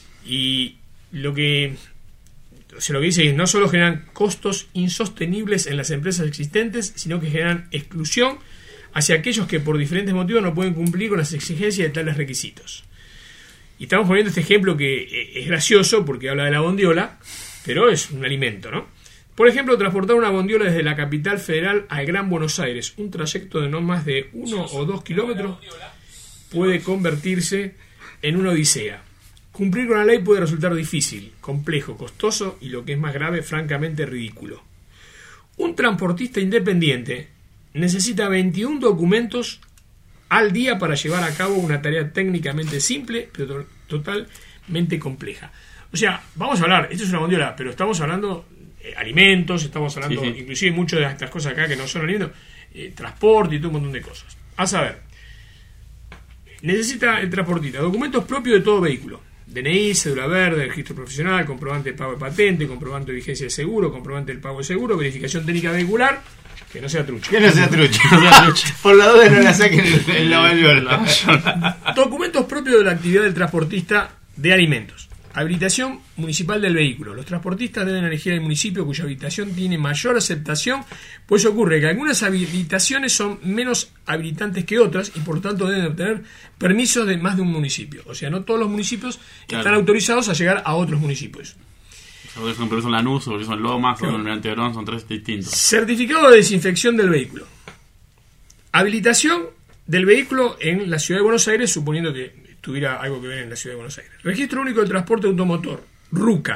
Y lo que, o sea, lo que dice es: no solo generan costos insostenibles en las empresas existentes, sino que generan exclusión hacia aquellos que por diferentes motivos no pueden cumplir con las exigencias de tales requisitos. Y estamos poniendo este ejemplo que eh, es gracioso porque habla de la bondiola, pero es un alimento, ¿no? Por ejemplo, transportar una bondiola desde la capital federal al Gran Buenos Aires, un trayecto de no más de uno o dos kilómetros, puede convertirse en una odisea. Cumplir con la ley puede resultar difícil, complejo, costoso y, lo que es más grave, francamente ridículo. Un transportista independiente necesita veintiún documentos al día para llevar a cabo una tarea técnicamente simple, pero to- totalmente compleja. O sea, vamos a hablar, esto es una bondiola, pero estamos hablando de alimentos, estamos hablando Sí, sí. inclusive muchas de estas cosas acá que no son alimentos, eh, transporte y todo un montón de cosas. A saber, necesita el transportista documentos propios de todo vehículo: D N I, cédula verde, registro profesional, comprobante de pago de patente, comprobante de vigencia de seguro, comprobante del pago de seguro, verificación técnica vehicular, que no sea trucha. Que no sea trucha. Por la duda no la saquen en, en la bondiola. Documentos propios de la actividad del transportista de alimentos. Habilitación municipal del vehículo. Los transportistas deben elegir el municipio cuya habilitación tiene mayor aceptación, pues ocurre que algunas habilitaciones son menos habilitantes que otras y por tanto deben obtener permisos de más de un municipio. O sea, no todos los municipios Claro. están autorizados a llegar a otros municipios. O son permiso en Lanús, o son Lomas, o en Almirante Brown, son tres distintos. Certificado de desinfección del vehículo. Habilitación del vehículo en la ciudad de Buenos Aires, suponiendo que tuviera algo que ver en la ciudad de Buenos Aires. Registro único de transporte automotor, RUCA.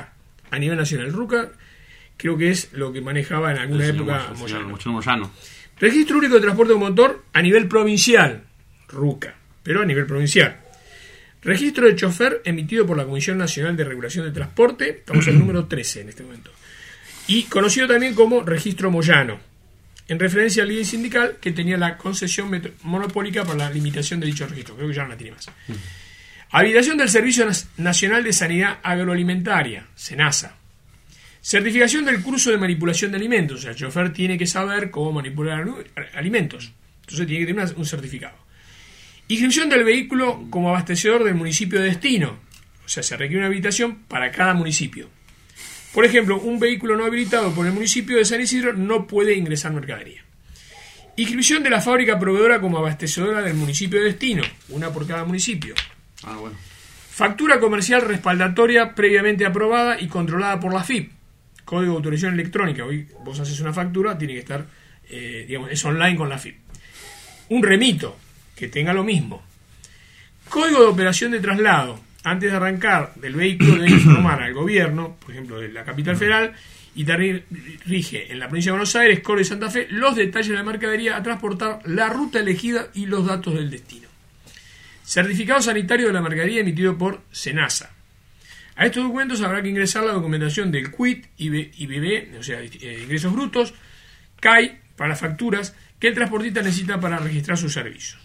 a nivel nacional. RUCA creo que es lo que manejaba en alguna El época señor Moyano. Moyano. Moyano Moyano. Registro único de transporte con motor a nivel provincial, RUCA, pero a nivel provincial. Registro de chofer emitido por la Comisión Nacional de Regulación de Transporte, estamos en el número trece en este momento. Y conocido también como Registro Moyano, en referencia al líder sindical que tenía la concesión metro- monopólica para la limitación de dicho registro. Creo que ya no la tiene más. Habilitación del Servicio Nas- Nacional de Sanidad Agroalimentaria, SENASA. Certificación del curso de manipulación de alimentos. O sea, el chofer tiene que saber cómo manipular alu- alimentos. Entonces tiene que tener una- un certificado. Inscripción del vehículo como abastecedor del municipio de destino. O sea, se requiere una habilitación para cada municipio. Por ejemplo, un vehículo no habilitado por el municipio de San Isidro no puede ingresar mercadería. Inscripción de la fábrica proveedora como abastecedora del municipio de destino. Una por cada municipio. Ah, bueno. Factura comercial respaldatoria previamente aprobada y controlada por la F I P. Código de autorización electrónica. Hoy vos haces una factura, tiene que estar, eh, digamos, es online con la F I P. Un remito, que tenga lo mismo. Código de operación de traslado. Antes de arrancar del vehículo debe informar al gobierno, por ejemplo, de la capital federal, y te rige en la provincia de Buenos Aires, Córdoba y Santa Fe, los detalles de la mercadería a transportar, la ruta elegida y los datos del destino. Certificado sanitario de la mercadería emitido por SENASA. A estos documentos habrá que ingresar la documentación del C U I T y B B, o sea, eh, ingresos brutos, C A I para facturas que el transportista necesita para registrar sus servicios.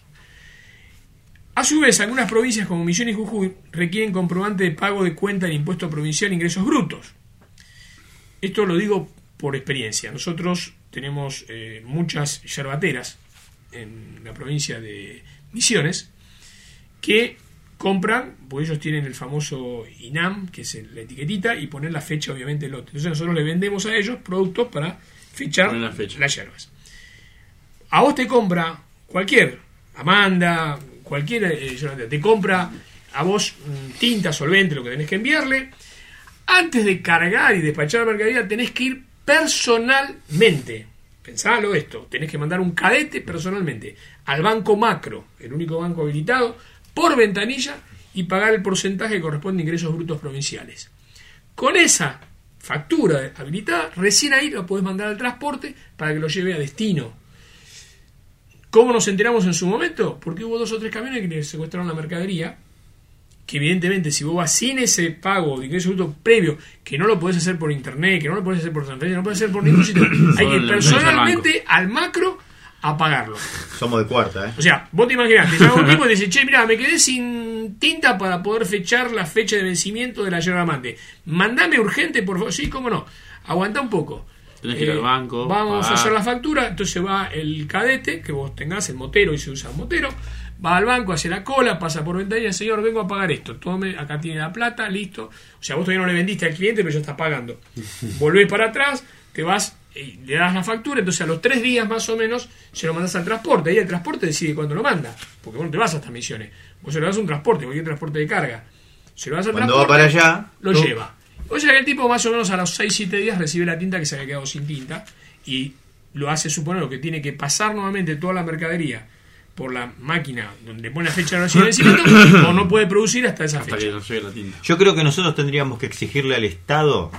A su vez, algunas provincias como Misiones y Jujuy requieren comprobante de pago de cuenta del impuesto provincial ingresos brutos. Esto lo digo por experiencia. Nosotros tenemos eh, muchas yerbateras en la provincia de Misiones que compran, porque ellos tienen el famoso INAM, que es la etiquetita, y ponen la fecha, obviamente, del lote. Entonces nosotros le vendemos a ellos productos para fechar la fecha. las yerbas. A vos te compra cualquier, Amanda, cualquier eh, yerbate, te compra a vos mm, tinta, solvente, lo que tenés que enviarle. Antes de cargar y despachar la mercadería tenés que ir personalmente. Pensalo esto, tenés que mandar un cadete personalmente al Banco Macro, el único banco habilitado, por ventanilla, y pagar el porcentaje que corresponde a ingresos brutos provinciales. Con esa factura habilitada, recién ahí lo podés mandar al transporte para que lo lleve a destino. ¿Cómo nos enteramos en su momento? Porque hubo dos o tres camiones que le secuestraron la mercadería, que evidentemente si vos vas sin ese pago de ingresos brutos previo, que no lo podés hacer por internet, que no lo podés hacer por transferencia, no lo podés hacer por ningún sitio, hay que ir personalmente al Macro a pagarlo. Somos de cuarta, ¿eh? O sea, vos te imaginás, te llama un tipo y te dice, che, mirá, me quedé sin tinta para poder fechar la fecha de vencimiento de la yerba mate. Mandame urgente, por favor. Sí, cómo no. Aguantá un poco. Tenés que ir al banco, Vamos pagar. a hacer la factura. Entonces va el cadete, que vos tengas, el motero, y se usa un motero. Va al banco, hace la cola, pasa por ventanilla, señor, vengo a pagar esto. Tome, acá tiene la plata, listo. O sea, vos todavía no le vendiste al cliente, pero ya está pagando. Volvés para atrás, te vas, y le das la factura, entonces a los tres días más o menos se lo mandas al transporte. Ahí el transporte decide cuándo lo manda, porque vos no te vas hasta Misiones, vos se lo das a un transporte, cualquier transporte de carga, se lo das al Cuando transporte, va para allá, lo tú- lleva. O sea que el tipo más o menos a los seis siete días recibe la tinta que se había quedado sin tinta, y lo hace suponer que tiene que pasar nuevamente toda la mercadería por la máquina donde pone la fecha de vencimiento, o no puede producir hasta esa Hasta fecha. que nos llegue la tinta. Yo creo que nosotros tendríamos que exigirle al Estado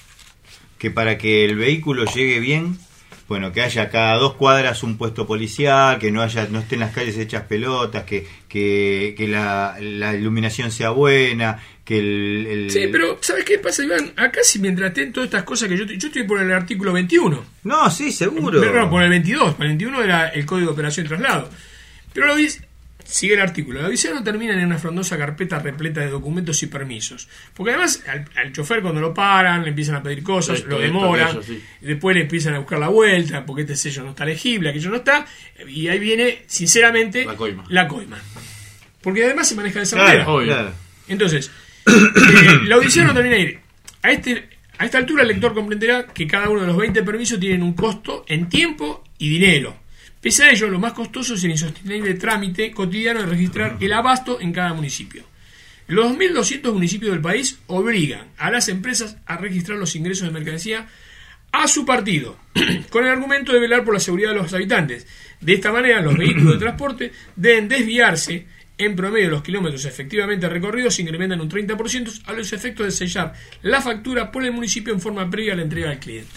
que para que el vehículo llegue bien, bueno, que haya cada dos cuadras un puesto policial, que no haya, no estén las calles hechas pelotas, que, que, que la, la iluminación sea buena, que el, el- Sí, pero ¿sabes qué pasa, Iván? Acá si mientras estén todas estas cosas que yo, yo estoy por el artículo veintiuno. No, sí, seguro. Perdón, por el veintidós. Por el veintiuno era el Código de Operación y Traslado. Pero lo dice, sigue el artículo. La odisea no termina en una frondosa carpeta repleta de documentos y permisos. Porque además al, al chofer cuando lo paran, le empiezan a pedir cosas, Esto, lo esto, demoran, aquello, sí. y después le empiezan a buscar la vuelta, porque este sello no está legible, aquello no está, y ahí viene, sinceramente, La coima. la coima. Porque además se maneja de esa Claro, manera. Obvio. claro. Entonces, eh, la odisea no termina ahí. A, este, a esta altura el lector comprenderá que cada uno de los veinte permisos tienen un costo en tiempo y dinero. Pese a ello, lo más costoso es el insostenible trámite cotidiano de registrar el abasto en cada municipio. Los dos mil doscientos municipios del país obligan a las empresas a registrar los ingresos de mercancía a su partido, con el argumento de velar por la seguridad de los habitantes. De esta manera, los vehículos de transporte deben desviarse En promedio, los kilómetros efectivamente recorridos se incrementan un treinta por ciento a los efectos de sellar la factura por el municipio en forma previa a la entrega al cliente.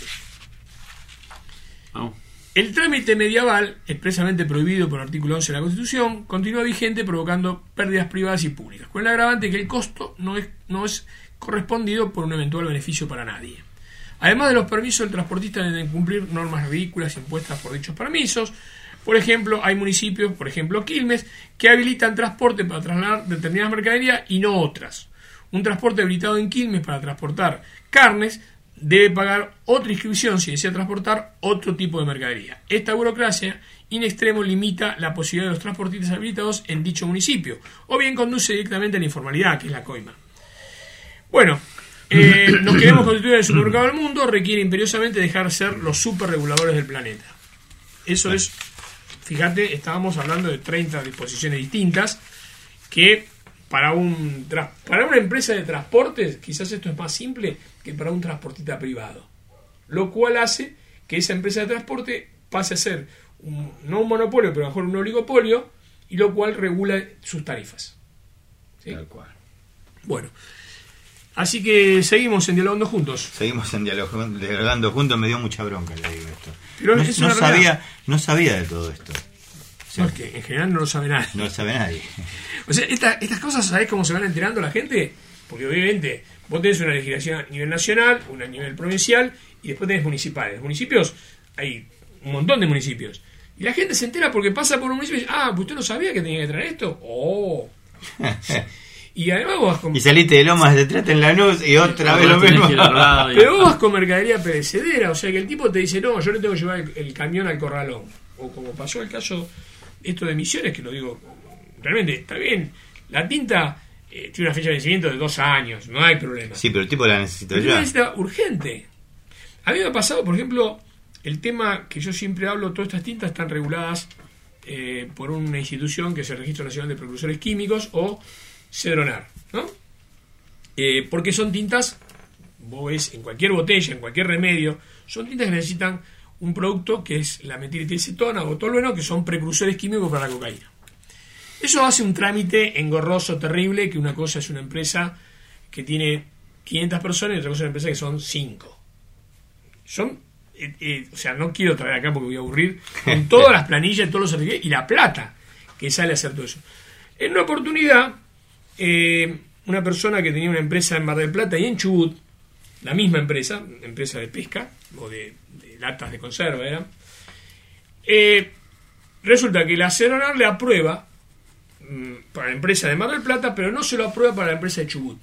Oh. El trámite medieval, expresamente prohibido por el artículo once de la Constitución, continúa vigente provocando pérdidas privadas y públicas, con el agravante que el costo no es, no es correspondido por un eventual beneficio para nadie. Además de los permisos, el transportista debe cumplir normas ridículas impuestas por dichos permisos. Por ejemplo, hay municipios, por ejemplo Quilmes, que habilitan transporte para trasladar determinadas mercaderías y no otras. Un transporte habilitado en Quilmes para transportar carnes debe pagar otra inscripción si desea transportar otro tipo de mercadería. Esta burocracia in extremo limita la posibilidad de los transportistas habilitados en dicho municipio, o bien conduce directamente a la informalidad, que es la coima. Bueno, eh, nos queremos constituir el supermercado del mundo, requiere imperiosamente dejar de ser los superreguladores del planeta. Eso es, fíjate, estábamos hablando de treinta disposiciones distintas que para un para una empresa de transportes quizás esto es más simple que para un transportista privado, lo cual hace que esa empresa de transporte pase a ser un, no un monopolio, pero mejor un oligopolio, y lo cual regula sus tarifas. ¿Sí? Tal cual. Bueno, así que seguimos en Dialogando Juntos. Seguimos en diálogo, dialogando juntos, me dio mucha bronca, le digo esto. Pero no es no una sabía, realidad. no sabía de todo esto. O sea, No, es que en general no lo sabe nadie. no lo sabe nadie. O sea, esta, estas cosas, ¿sabés cómo se van enterando la gente? Porque obviamente vos tenés una legislación a nivel nacional, una a nivel provincial, y después tenés municipales. Municipios, hay un montón de municipios. Y la gente se entera porque pasa por un municipio y dice, ah, pues usted no sabía que tenía que traer esto. Oh. Y además vos vas con... Y saliste de Lomas de Trata en Lanús y otra vez lo mismo. Pero vos vas con mercadería perecedera, o sea que el tipo te dice, no, yo le tengo que llevar el, el camión al corralón. O como pasó el caso, esto de Misiones, que lo digo, realmente está bien. La tinta eh, tiene una fecha de vencimiento de dos años, no hay problema. Sí, pero el tipo la necesito Pero ya. la necesita urgente. A mí me ha pasado, por ejemplo, el tema que yo siempre hablo, todas estas tintas están reguladas eh, por una institución que es el Registro Nacional de Precursores Químicos o Cedronar, ¿no? Eh, porque son tintas, vos ves en cualquier botella, en cualquier remedio, son tintas que necesitan un producto que es la metilacetona o tolueno, que son precursores químicos para la cocaína. Eso hace un trámite engorroso, terrible, que una cosa es una empresa que tiene quinientas personas y otra cosa es una empresa que son cinco. Son, eh, eh, o sea, no quiero traer acá porque voy a aburrir, con todas las planillas, todos los certificados y la plata que sale a hacer todo eso. En una oportunidad, eh, una persona que tenía una empresa en Mar del Plata y en Chubut, la misma empresa, empresa de pesca o de, de latas de conserva era, eh, resulta que la Cedronar le aprueba mmm, para la empresa de Mar del Plata, pero no se lo aprueba para la empresa de Chubut.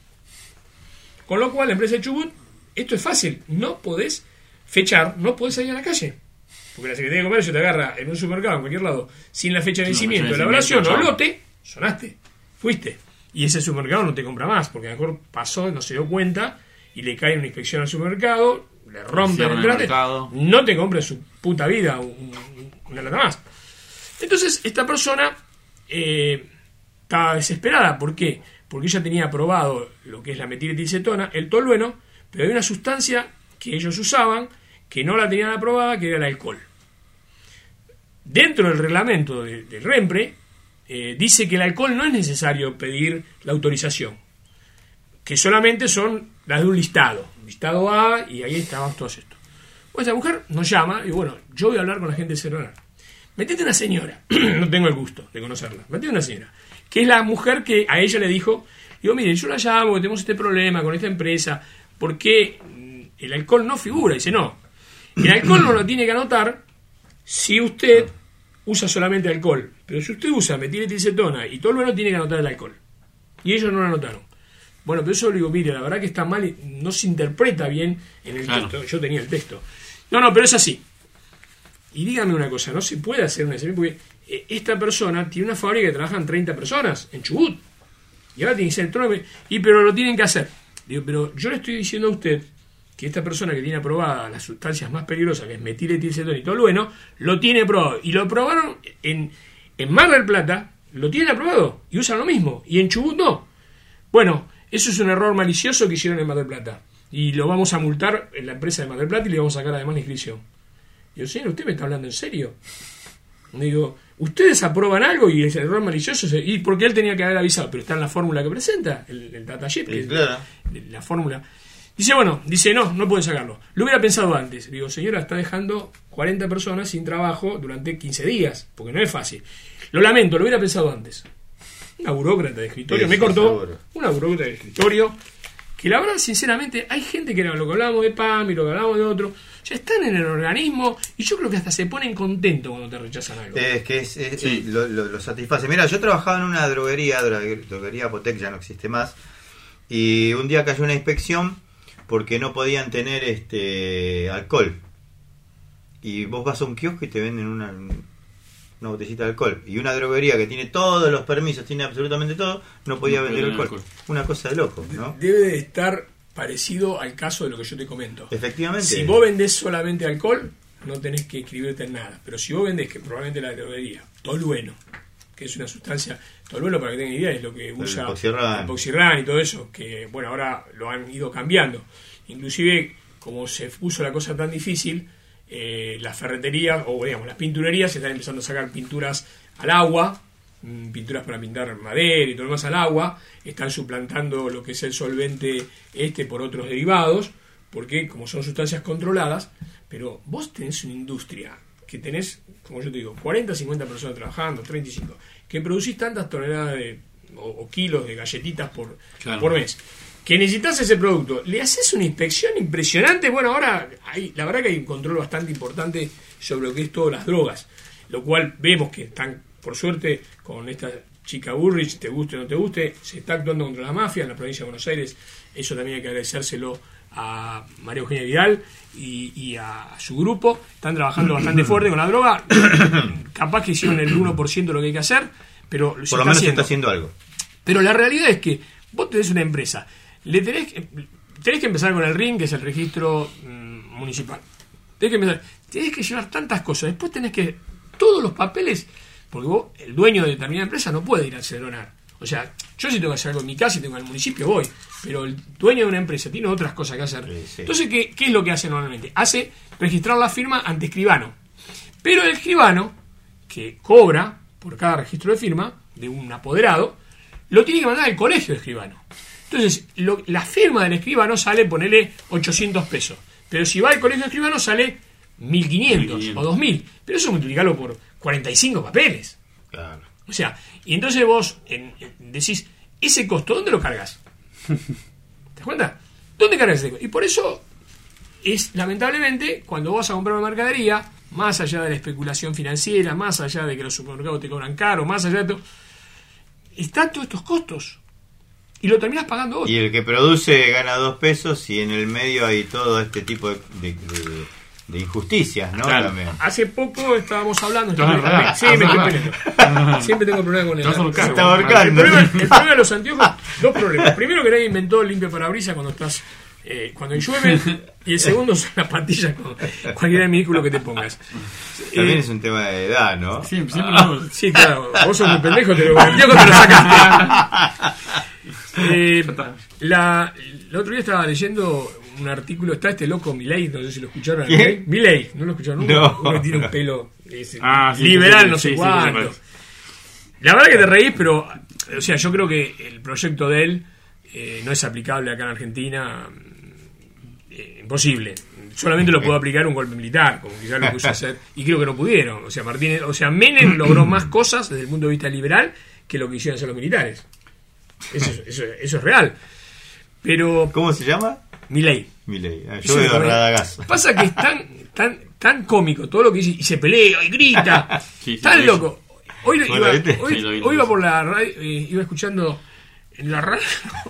Con lo cual la empresa de Chubut, esto es fácil, no podés fechar, no podés salir a la calle, porque la Secretaría de Comercio te agarra en un supermercado, en cualquier lado, sin la fecha de vencimiento, de elaboración o lote, sonaste, fuiste, y ese supermercado no te compra más, porque a lo mejor pasó, no se dio cuenta y le cae una inspección al supermercado, le rompe el entrante, no te compra en su puta vida un, un, una lata más. Entonces esta persona eh, estaba desesperada. ¿Por qué? Porque ella tenía aprobado lo que es la metilacetona, el tolueno, pero hay una sustancia que ellos usaban que no la tenían aprobada, que era el alcohol. Dentro del reglamento de, del REMPRE eh, dice que el alcohol no es necesario pedir la autorización, que solamente son las de un listado, un listado A, y ahí estaban todos estos. Pues esa mujer nos llama y bueno, yo voy a hablar con la gente de Cedronar. Metete una señora, no tengo el gusto de conocerla, metete una señora, que es la mujer que a ella le dijo, digo, mire, yo la llamo, que tenemos este problema con esta empresa, porque el alcohol no figura. Dice, no, el alcohol no lo tiene que anotar si usted usa solamente alcohol, pero si usted usa metilacetona y todo lo menos tiene que anotar el alcohol. Y ellos no lo anotaron. Bueno, pero eso le digo, mire, la verdad que está mal, no se interpreta bien en el claro. texto. Yo tenía el texto. No, no, pero es así. Y dígame una cosa, no se puede hacer una excepción porque esta persona tiene una fábrica que trabajan treinta personas en Chubut. Y ahora tiene que ser el trono, y pero lo tienen que hacer. Digo, pero yo le estoy diciendo a usted que esta persona que tiene aprobada las sustancias más peligrosas, que es metilacetona y todo lo bueno, lo tiene aprobado. Y lo aprobaron en, en Mar del Plata, lo tienen aprobado y usan lo mismo. Y en Chubut no. Bueno, eso es un error malicioso que hicieron en Mar del Plata. Y lo vamos a multar en la empresa de Mar del Plata y le vamos a sacar además la inscripción. Digo, señor, ¿usted me está hablando en serio? Digo, ustedes aprueban algo y es error malicioso, y porque él tenía que haber avisado, pero está en la fórmula que presenta, el, el datasheet, que Sí, claro. es la fórmula. Dice, bueno, dice, no, no puede sacarlo. Lo hubiera pensado antes. Digo, señora, está dejando cuarenta personas sin trabajo durante quince días, porque no es fácil. Lo lamento, lo hubiera pensado antes. Una burócrata de escritorio, Sí, me sí, cortó, seguro. una burócrata de escritorio, que la verdad, sinceramente, hay gente que era lo que hablábamos de P A M y lo que hablábamos de otro, ya están en el organismo y yo creo que hasta se ponen contentos cuando te rechazan algo. Es que es, es- Sí. lo, lo- lo satisface. Mira, yo trabajaba en una droguería, droguería, droguería Apotec, ya no existe más, y un día cayó una inspección porque no podían tener este alcohol. Y vos vas a un kiosco y te venden una, una botellita de alcohol. Y una droguería que tiene todos los permisos, tiene absolutamente todo, no podía No vender puede alcohol. tener alcohol. Una cosa de loco, ¿no? Debe de estar parecido al caso de lo que yo te comento. Efectivamente. Si vos vendés solamente alcohol, no tenés que inscribirte en nada. Pero si vos vendés, que probablemente la droguería, tolueno, que es una sustancia, tolueno, para que tengan idea, es lo que usa epoxirran. el epoxirran y todo eso, que bueno, ahora lo han ido cambiando. Inclusive, como se puso la cosa tan difícil, eh, las ferreterías, o digamos, las pinturerías están empezando a sacar pinturas al agua, mm, pinturas para pintar madera y todo lo demás al agua, están suplantando lo que es el solvente este por otros derivados, porque como son sustancias controladas, pero vos tenés una industria que tenés, como yo te digo, cuarenta, cincuenta personas trabajando, treinta y cinco, que producís tantas toneladas de, o, o kilos de galletitas por, Claro. por mes, que necesitas ese producto, le haces una inspección impresionante. Bueno, ahora hay, la verdad que hay un control bastante importante sobre lo que es todas las drogas, lo cual vemos que están, por suerte, con esta chica Burrich, te guste o no te guste, se está actuando contra la mafia en la provincia de Buenos Aires. Eso también hay que agradecérselo a María Eugenia Vidal y, y a su grupo. Están trabajando bastante fuerte con la droga. Capaz que hicieron el uno por ciento de lo que hay que hacer, pero se Por lo está menos se haciendo. está haciendo algo. Pero la realidad es que vos tenés una empresa, le tenés que, tenés que empezar con el R I N, que es el registro mm, municipal. Tenés que empezar, tenés que llevar tantas cosas, después tenés que, todos los papeles, porque vos, el dueño de determinada empresa no puede ir a cedonar. O sea, yo si tengo que hacer algo en mi casa y tengo al municipio, voy, pero el dueño de una empresa tiene otras cosas que hacer. Sí, sí. Entonces, ¿qué, ¿qué es lo que hace normalmente? Hace registrar la firma ante escribano. Pero el escribano, que cobra por cada registro de firma de un apoderado, lo tiene que mandar al colegio de escribano. Entonces, lo- la firma del escribano sale, ponele ochocientos pesos. Pero si va al colegio de escribano sale mil quinientos mil quinientos o dos mil. Pero eso multiplicarlo por cuarenta y cinco papeles. Claro. O sea, y entonces vos en- en- decís, ese costo, ¿dónde lo cargas? ¿Te das cuenta? ¿Dónde cargas ese costo? Y por eso es, lamentablemente, cuando vas a comprar una mercadería, más allá de la especulación financiera, más allá de que los supermercados te cobran caro, más allá de todo, están todos estos costos. Y lo terminás pagando vos. Y el que produce gana dos pesos y en el medio hay todo este tipo de, de, de- de injusticias, ¿no? Claro. También. Hace poco estábamos hablando. Estás verdad. Sí, me estoy peleando. Siempre tengo problemas con el. Estás ahorcando. Se está ahorcando. El problema, el problema de los anteojos, dos problemas. Primero, que nadie inventó el limpio parabrisas cuando estás. Eh, cuando llueve. Y el segundo son las patillas con cualquier vehículo que te pongas. También Eh, es un tema de edad, ¿no? Sí, siempre lo Sí, claro. Vos sos un pendejo, te lo anteojos te lo sacaste. Eh, la, el otro día estaba leyendo un artículo, está este loco Milei, no sé si lo escucharon. ¿Quién? Milei, Milei, ¿no lo escucharon nunca? No. Uno que tiene un pelo ese, Ah, sí, liberal, sí, no sí, sé sí, sí, cuánto. sí, sí, sí. La verdad que te reís, pero, o sea, yo creo que el proyecto de él eh, no es aplicable acá en Argentina. Eh, imposible. Solamente lo puedo aplicar un golpe militar, como quizás lo puso a hacer, y creo que no pudieron. O sea, Martínez, o sea, Menem logró más cosas desde el punto de vista liberal que lo que hicieron hacer los militares. Eso, es- eso, eso es real. Pero ¿Cómo se llama? Milei. Milei. Ah, Eso yo es veo lo que- Radagast. Pasa que es tan, tan, tan cómico todo lo que dice, y se pelea y grita. Sí, sí, tan lo loco. Hoy, ¿Vos iba, lo viste? hoy, Sí, lo vi, lo hoy vi. iba por la radio, eh, iba escuchando en la radio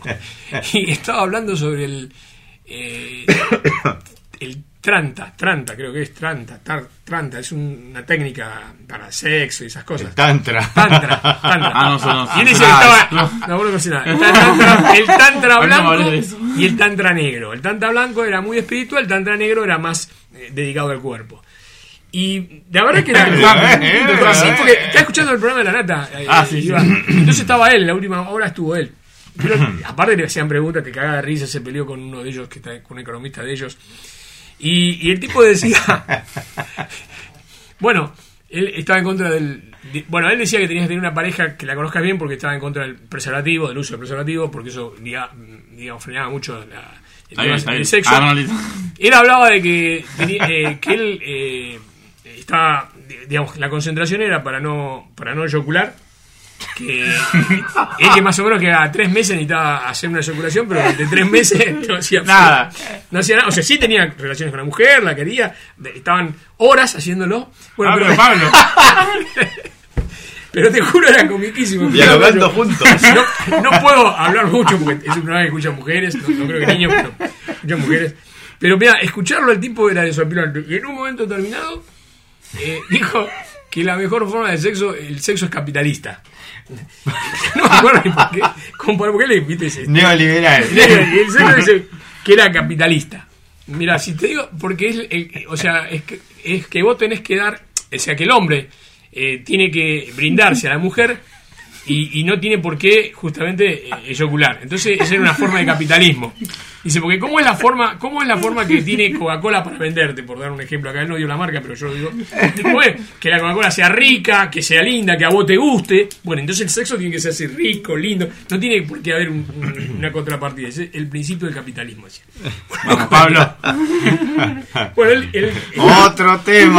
y estaba hablando sobre el eh, el tranta, tranta, creo que es tranta, tar- tranta, es un- una técnica para sexo y esas cosas. El Tantra. Tantra, tantra. Ah, no sé, no sé. Y él dice que Ah, estaba. No, vos no conocés nada. Está el tantra, el tantra Hoy no me hables blanco de eso. y el tantra negro. El tantra blanco era muy espiritual, el tantra negro era más eh, dedicado al cuerpo. Y la verdad que era. Eh, Sí, eh, porque eh. estaba escuchando el programa de la nata. eh, Ah, sí, iba- sí. Entonces estaba él, la última hora estuvo él. Pero aparte le hacían preguntas, te cagaba de risa, se peleó con uno de ellos, que está con un economista de ellos. Y, y el tipo decía. Bueno, él estaba en contra del... De, bueno, él decía que tenías que tener una pareja que la conozcas bien porque estaba en contra del preservativo, del uso del preservativo, porque eso, digamos, frenaba mucho la, el, bien, el, bien. el sexo. Ah, no, él hablaba de que, tenía, eh, que él eh, estaba, digamos, la concentración era para no para no eyacular, que él que más o menos que a tres meses necesitaba hacer una eyaculación, pero de tres meses no hacía nada. No hacía nada. O sea, sí tenía relaciones con la mujer, la quería, estaban horas haciéndolo. Bueno, ah, pero, Pablo. Pero te juro, era comiquísimo. Dialogando juntos. No, no puedo hablar mucho porque es un programa que escuchan mujeres, no, no creo que niños, pero escuchan mujeres. Pero mira, escucharlo al tipo era desopilante. Y en un momento determinado eh, dijo que la mejor forma de sexo, el sexo es capitalista. No me acuerdo ni por qué. ¿Por qué le viste? Neoliberal. El sexo dice que era capitalista. Mira, si te digo, porque es, el, o sea, es que, es que vos tenés que dar, o sea, que el hombre eh, tiene que brindarse a la mujer y, y no tiene por qué justamente eh, eyacular. Entonces, esa era una forma de capitalismo. Dice, porque ¿cómo es la forma cómo es la forma que tiene Coca-Cola para venderte? Por dar un ejemplo, acá él no dio la marca, pero yo lo digo. ¿Cómo es? Que la Coca-Cola sea rica, que sea linda, que a vos te guste. Bueno, entonces el sexo tiene que ser así rico, lindo. No tiene por qué haber un, un, una contrapartida. Ese es el principio del capitalismo. Así. Vamos, Pablo. Bueno, él, él, Otro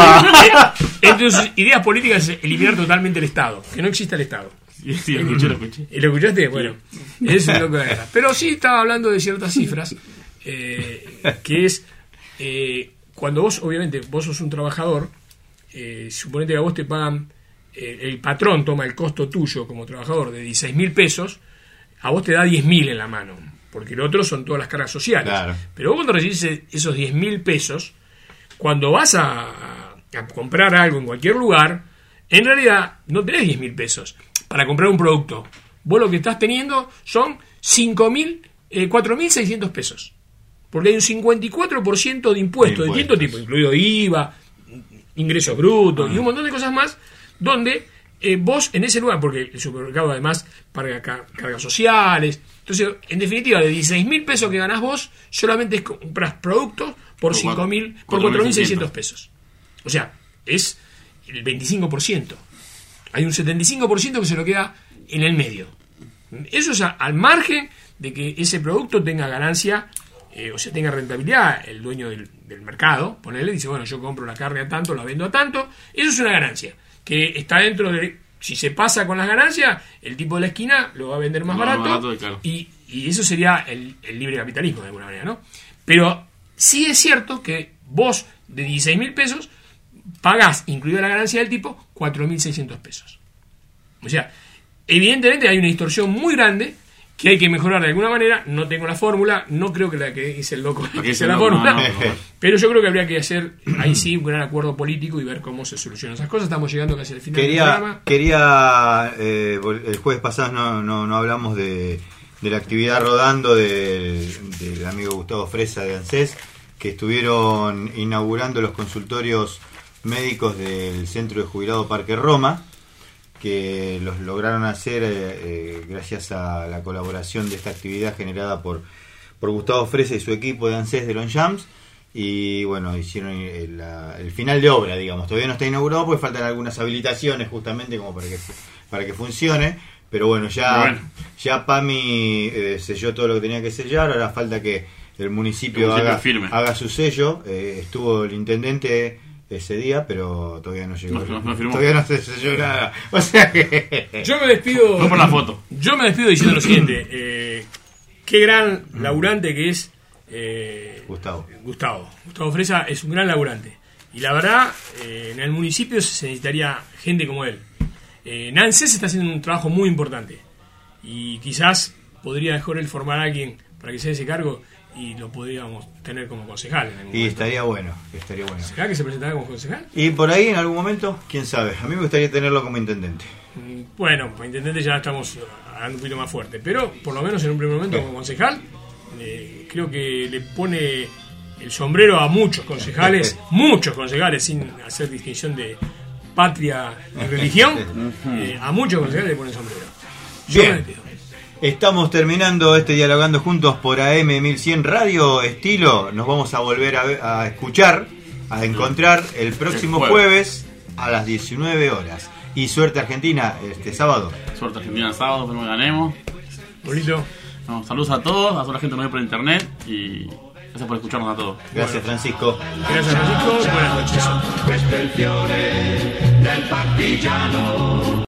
tema. Entre sus ideas políticas es eliminar totalmente el Estado. Que no exista el Estado. Sí, sí, lo escuché, lo escuché. ¿Y lo escuchaste? Bueno, es lo que era. Pero sí estaba hablando de ciertas cifras, eh, que es, eh, cuando vos, obviamente, vos sos un trabajador, eh, suponete que a vos te pagan, eh, el patrón toma el costo tuyo como trabajador de dieciséis mil pesos, a vos te da diez mil en la mano, porque lo otro son todas las cargas sociales. Claro. Pero vos cuando recibís esos diez mil pesos, cuando vas a, a comprar algo en cualquier lugar, en realidad no tenés diez mil pesos para comprar un producto. Vos lo que estás teniendo son cinco mil, eh, cuatro mil seiscientos pesos. Porque hay un cincuenta y cuatro por ciento de impuestos de distinto tipo, incluido I V A, ingresos brutos ah. y un montón de cosas más, donde eh, vos en ese lugar, porque el supermercado además paga ca- cargas sociales. Entonces, en definitiva, de dieciséis mil pesos que ganás vos, solamente compras productos por cinco mil, por cuatro mil seiscientos pesos. O sea, es el veinticinco por ciento. Hay un setenta y cinco por ciento que se lo queda en el medio. Eso es a, al margen de que ese producto tenga ganancia, eh, o sea, tenga rentabilidad. El dueño del, del mercado, ponele, dice, bueno, yo compro la carne a tanto, la vendo a tanto. Eso es una ganancia, que está dentro de... Si se pasa con las ganancias, el tipo de la esquina lo va a vender más no, barato. barato claro. y, y eso sería el, el libre capitalismo, de alguna manera, ¿no? Pero sí es cierto que vos, de dieciséis mil pesos, pagás, incluida la ganancia del tipo, cuatro mil seiscientos pesos. O sea, evidentemente hay una distorsión muy grande que hay que mejorar de alguna manera. No tengo la fórmula, no creo que la que dice el loco que sea la fórmula, no, no, no. Pero yo creo que habría que hacer ahí sí un gran acuerdo político y ver cómo se solucionan esas cosas. Estamos llegando casi al final quería, del programa. Quería, eh, el jueves pasado no, no, no hablamos de, de la actividad rodando del, del amigo Gustavo Fresa de ANSES, que estuvieron inaugurando los consultorios médicos del Centro de Jubilado Parque Roma, que los lograron hacer eh, eh, gracias a la colaboración de esta actividad generada por, por Gustavo Fresa y su equipo de ANSES de Longchamps. Y bueno, hicieron el, la, el final de obra, digamos. Todavía no está inaugurado porque faltan algunas habilitaciones justamente como para que para que funcione. Pero bueno, ya, bueno. ya PAMI eh, selló todo lo que tenía que sellar. Ahora falta que el municipio, el municipio haga, firme. haga su sello. Eh, estuvo el intendente ese día, pero todavía no llegó. No, no, no todavía no se selló nada. O sea que... Yo me despido. No por la foto. Yo me despido diciendo lo siguiente. Eh, qué gran laburante que es eh, Gustavo. Gustavo. Gustavo Fresa es un gran laburante. Y la verdad, eh, en el municipio se necesitaría gente como él. Eh, en ANSES está haciendo un trabajo muy importante. Y quizás podría mejor él formar a alguien para que sea ese cargo y lo podríamos tener como concejal. En algún y momento. estaría bueno, estaría bueno. ¿Será que se presentara como concejal? Y por ahí en algún momento, quién sabe. A mí me gustaría tenerlo como intendente. Bueno, como intendente ya estamos hablando un poquito más fuerte, pero por lo menos en un primer momento como concejal, eh, creo que le pone el sombrero a muchos concejales, muchos concejales, sin hacer distinción de patria y religión, eh, a muchos concejales le pone el sombrero. Yo Bien. me despido. Estamos terminando este Dialogando Juntos por A M mil cien Radio Estilo. Nos vamos a volver a, a escuchar, a encontrar el próximo el jueves. a las diecinueve horas. Y suerte Argentina este sábado. Suerte Argentina el sábado, esperemos que ganemos. Bonito. No, saludos a todos, a toda la gente que nos ve por internet y gracias por escucharnos a todos. Gracias, Francisco. Gracias, Francisco. Buenas noches. Questa è il fiore del partigiano.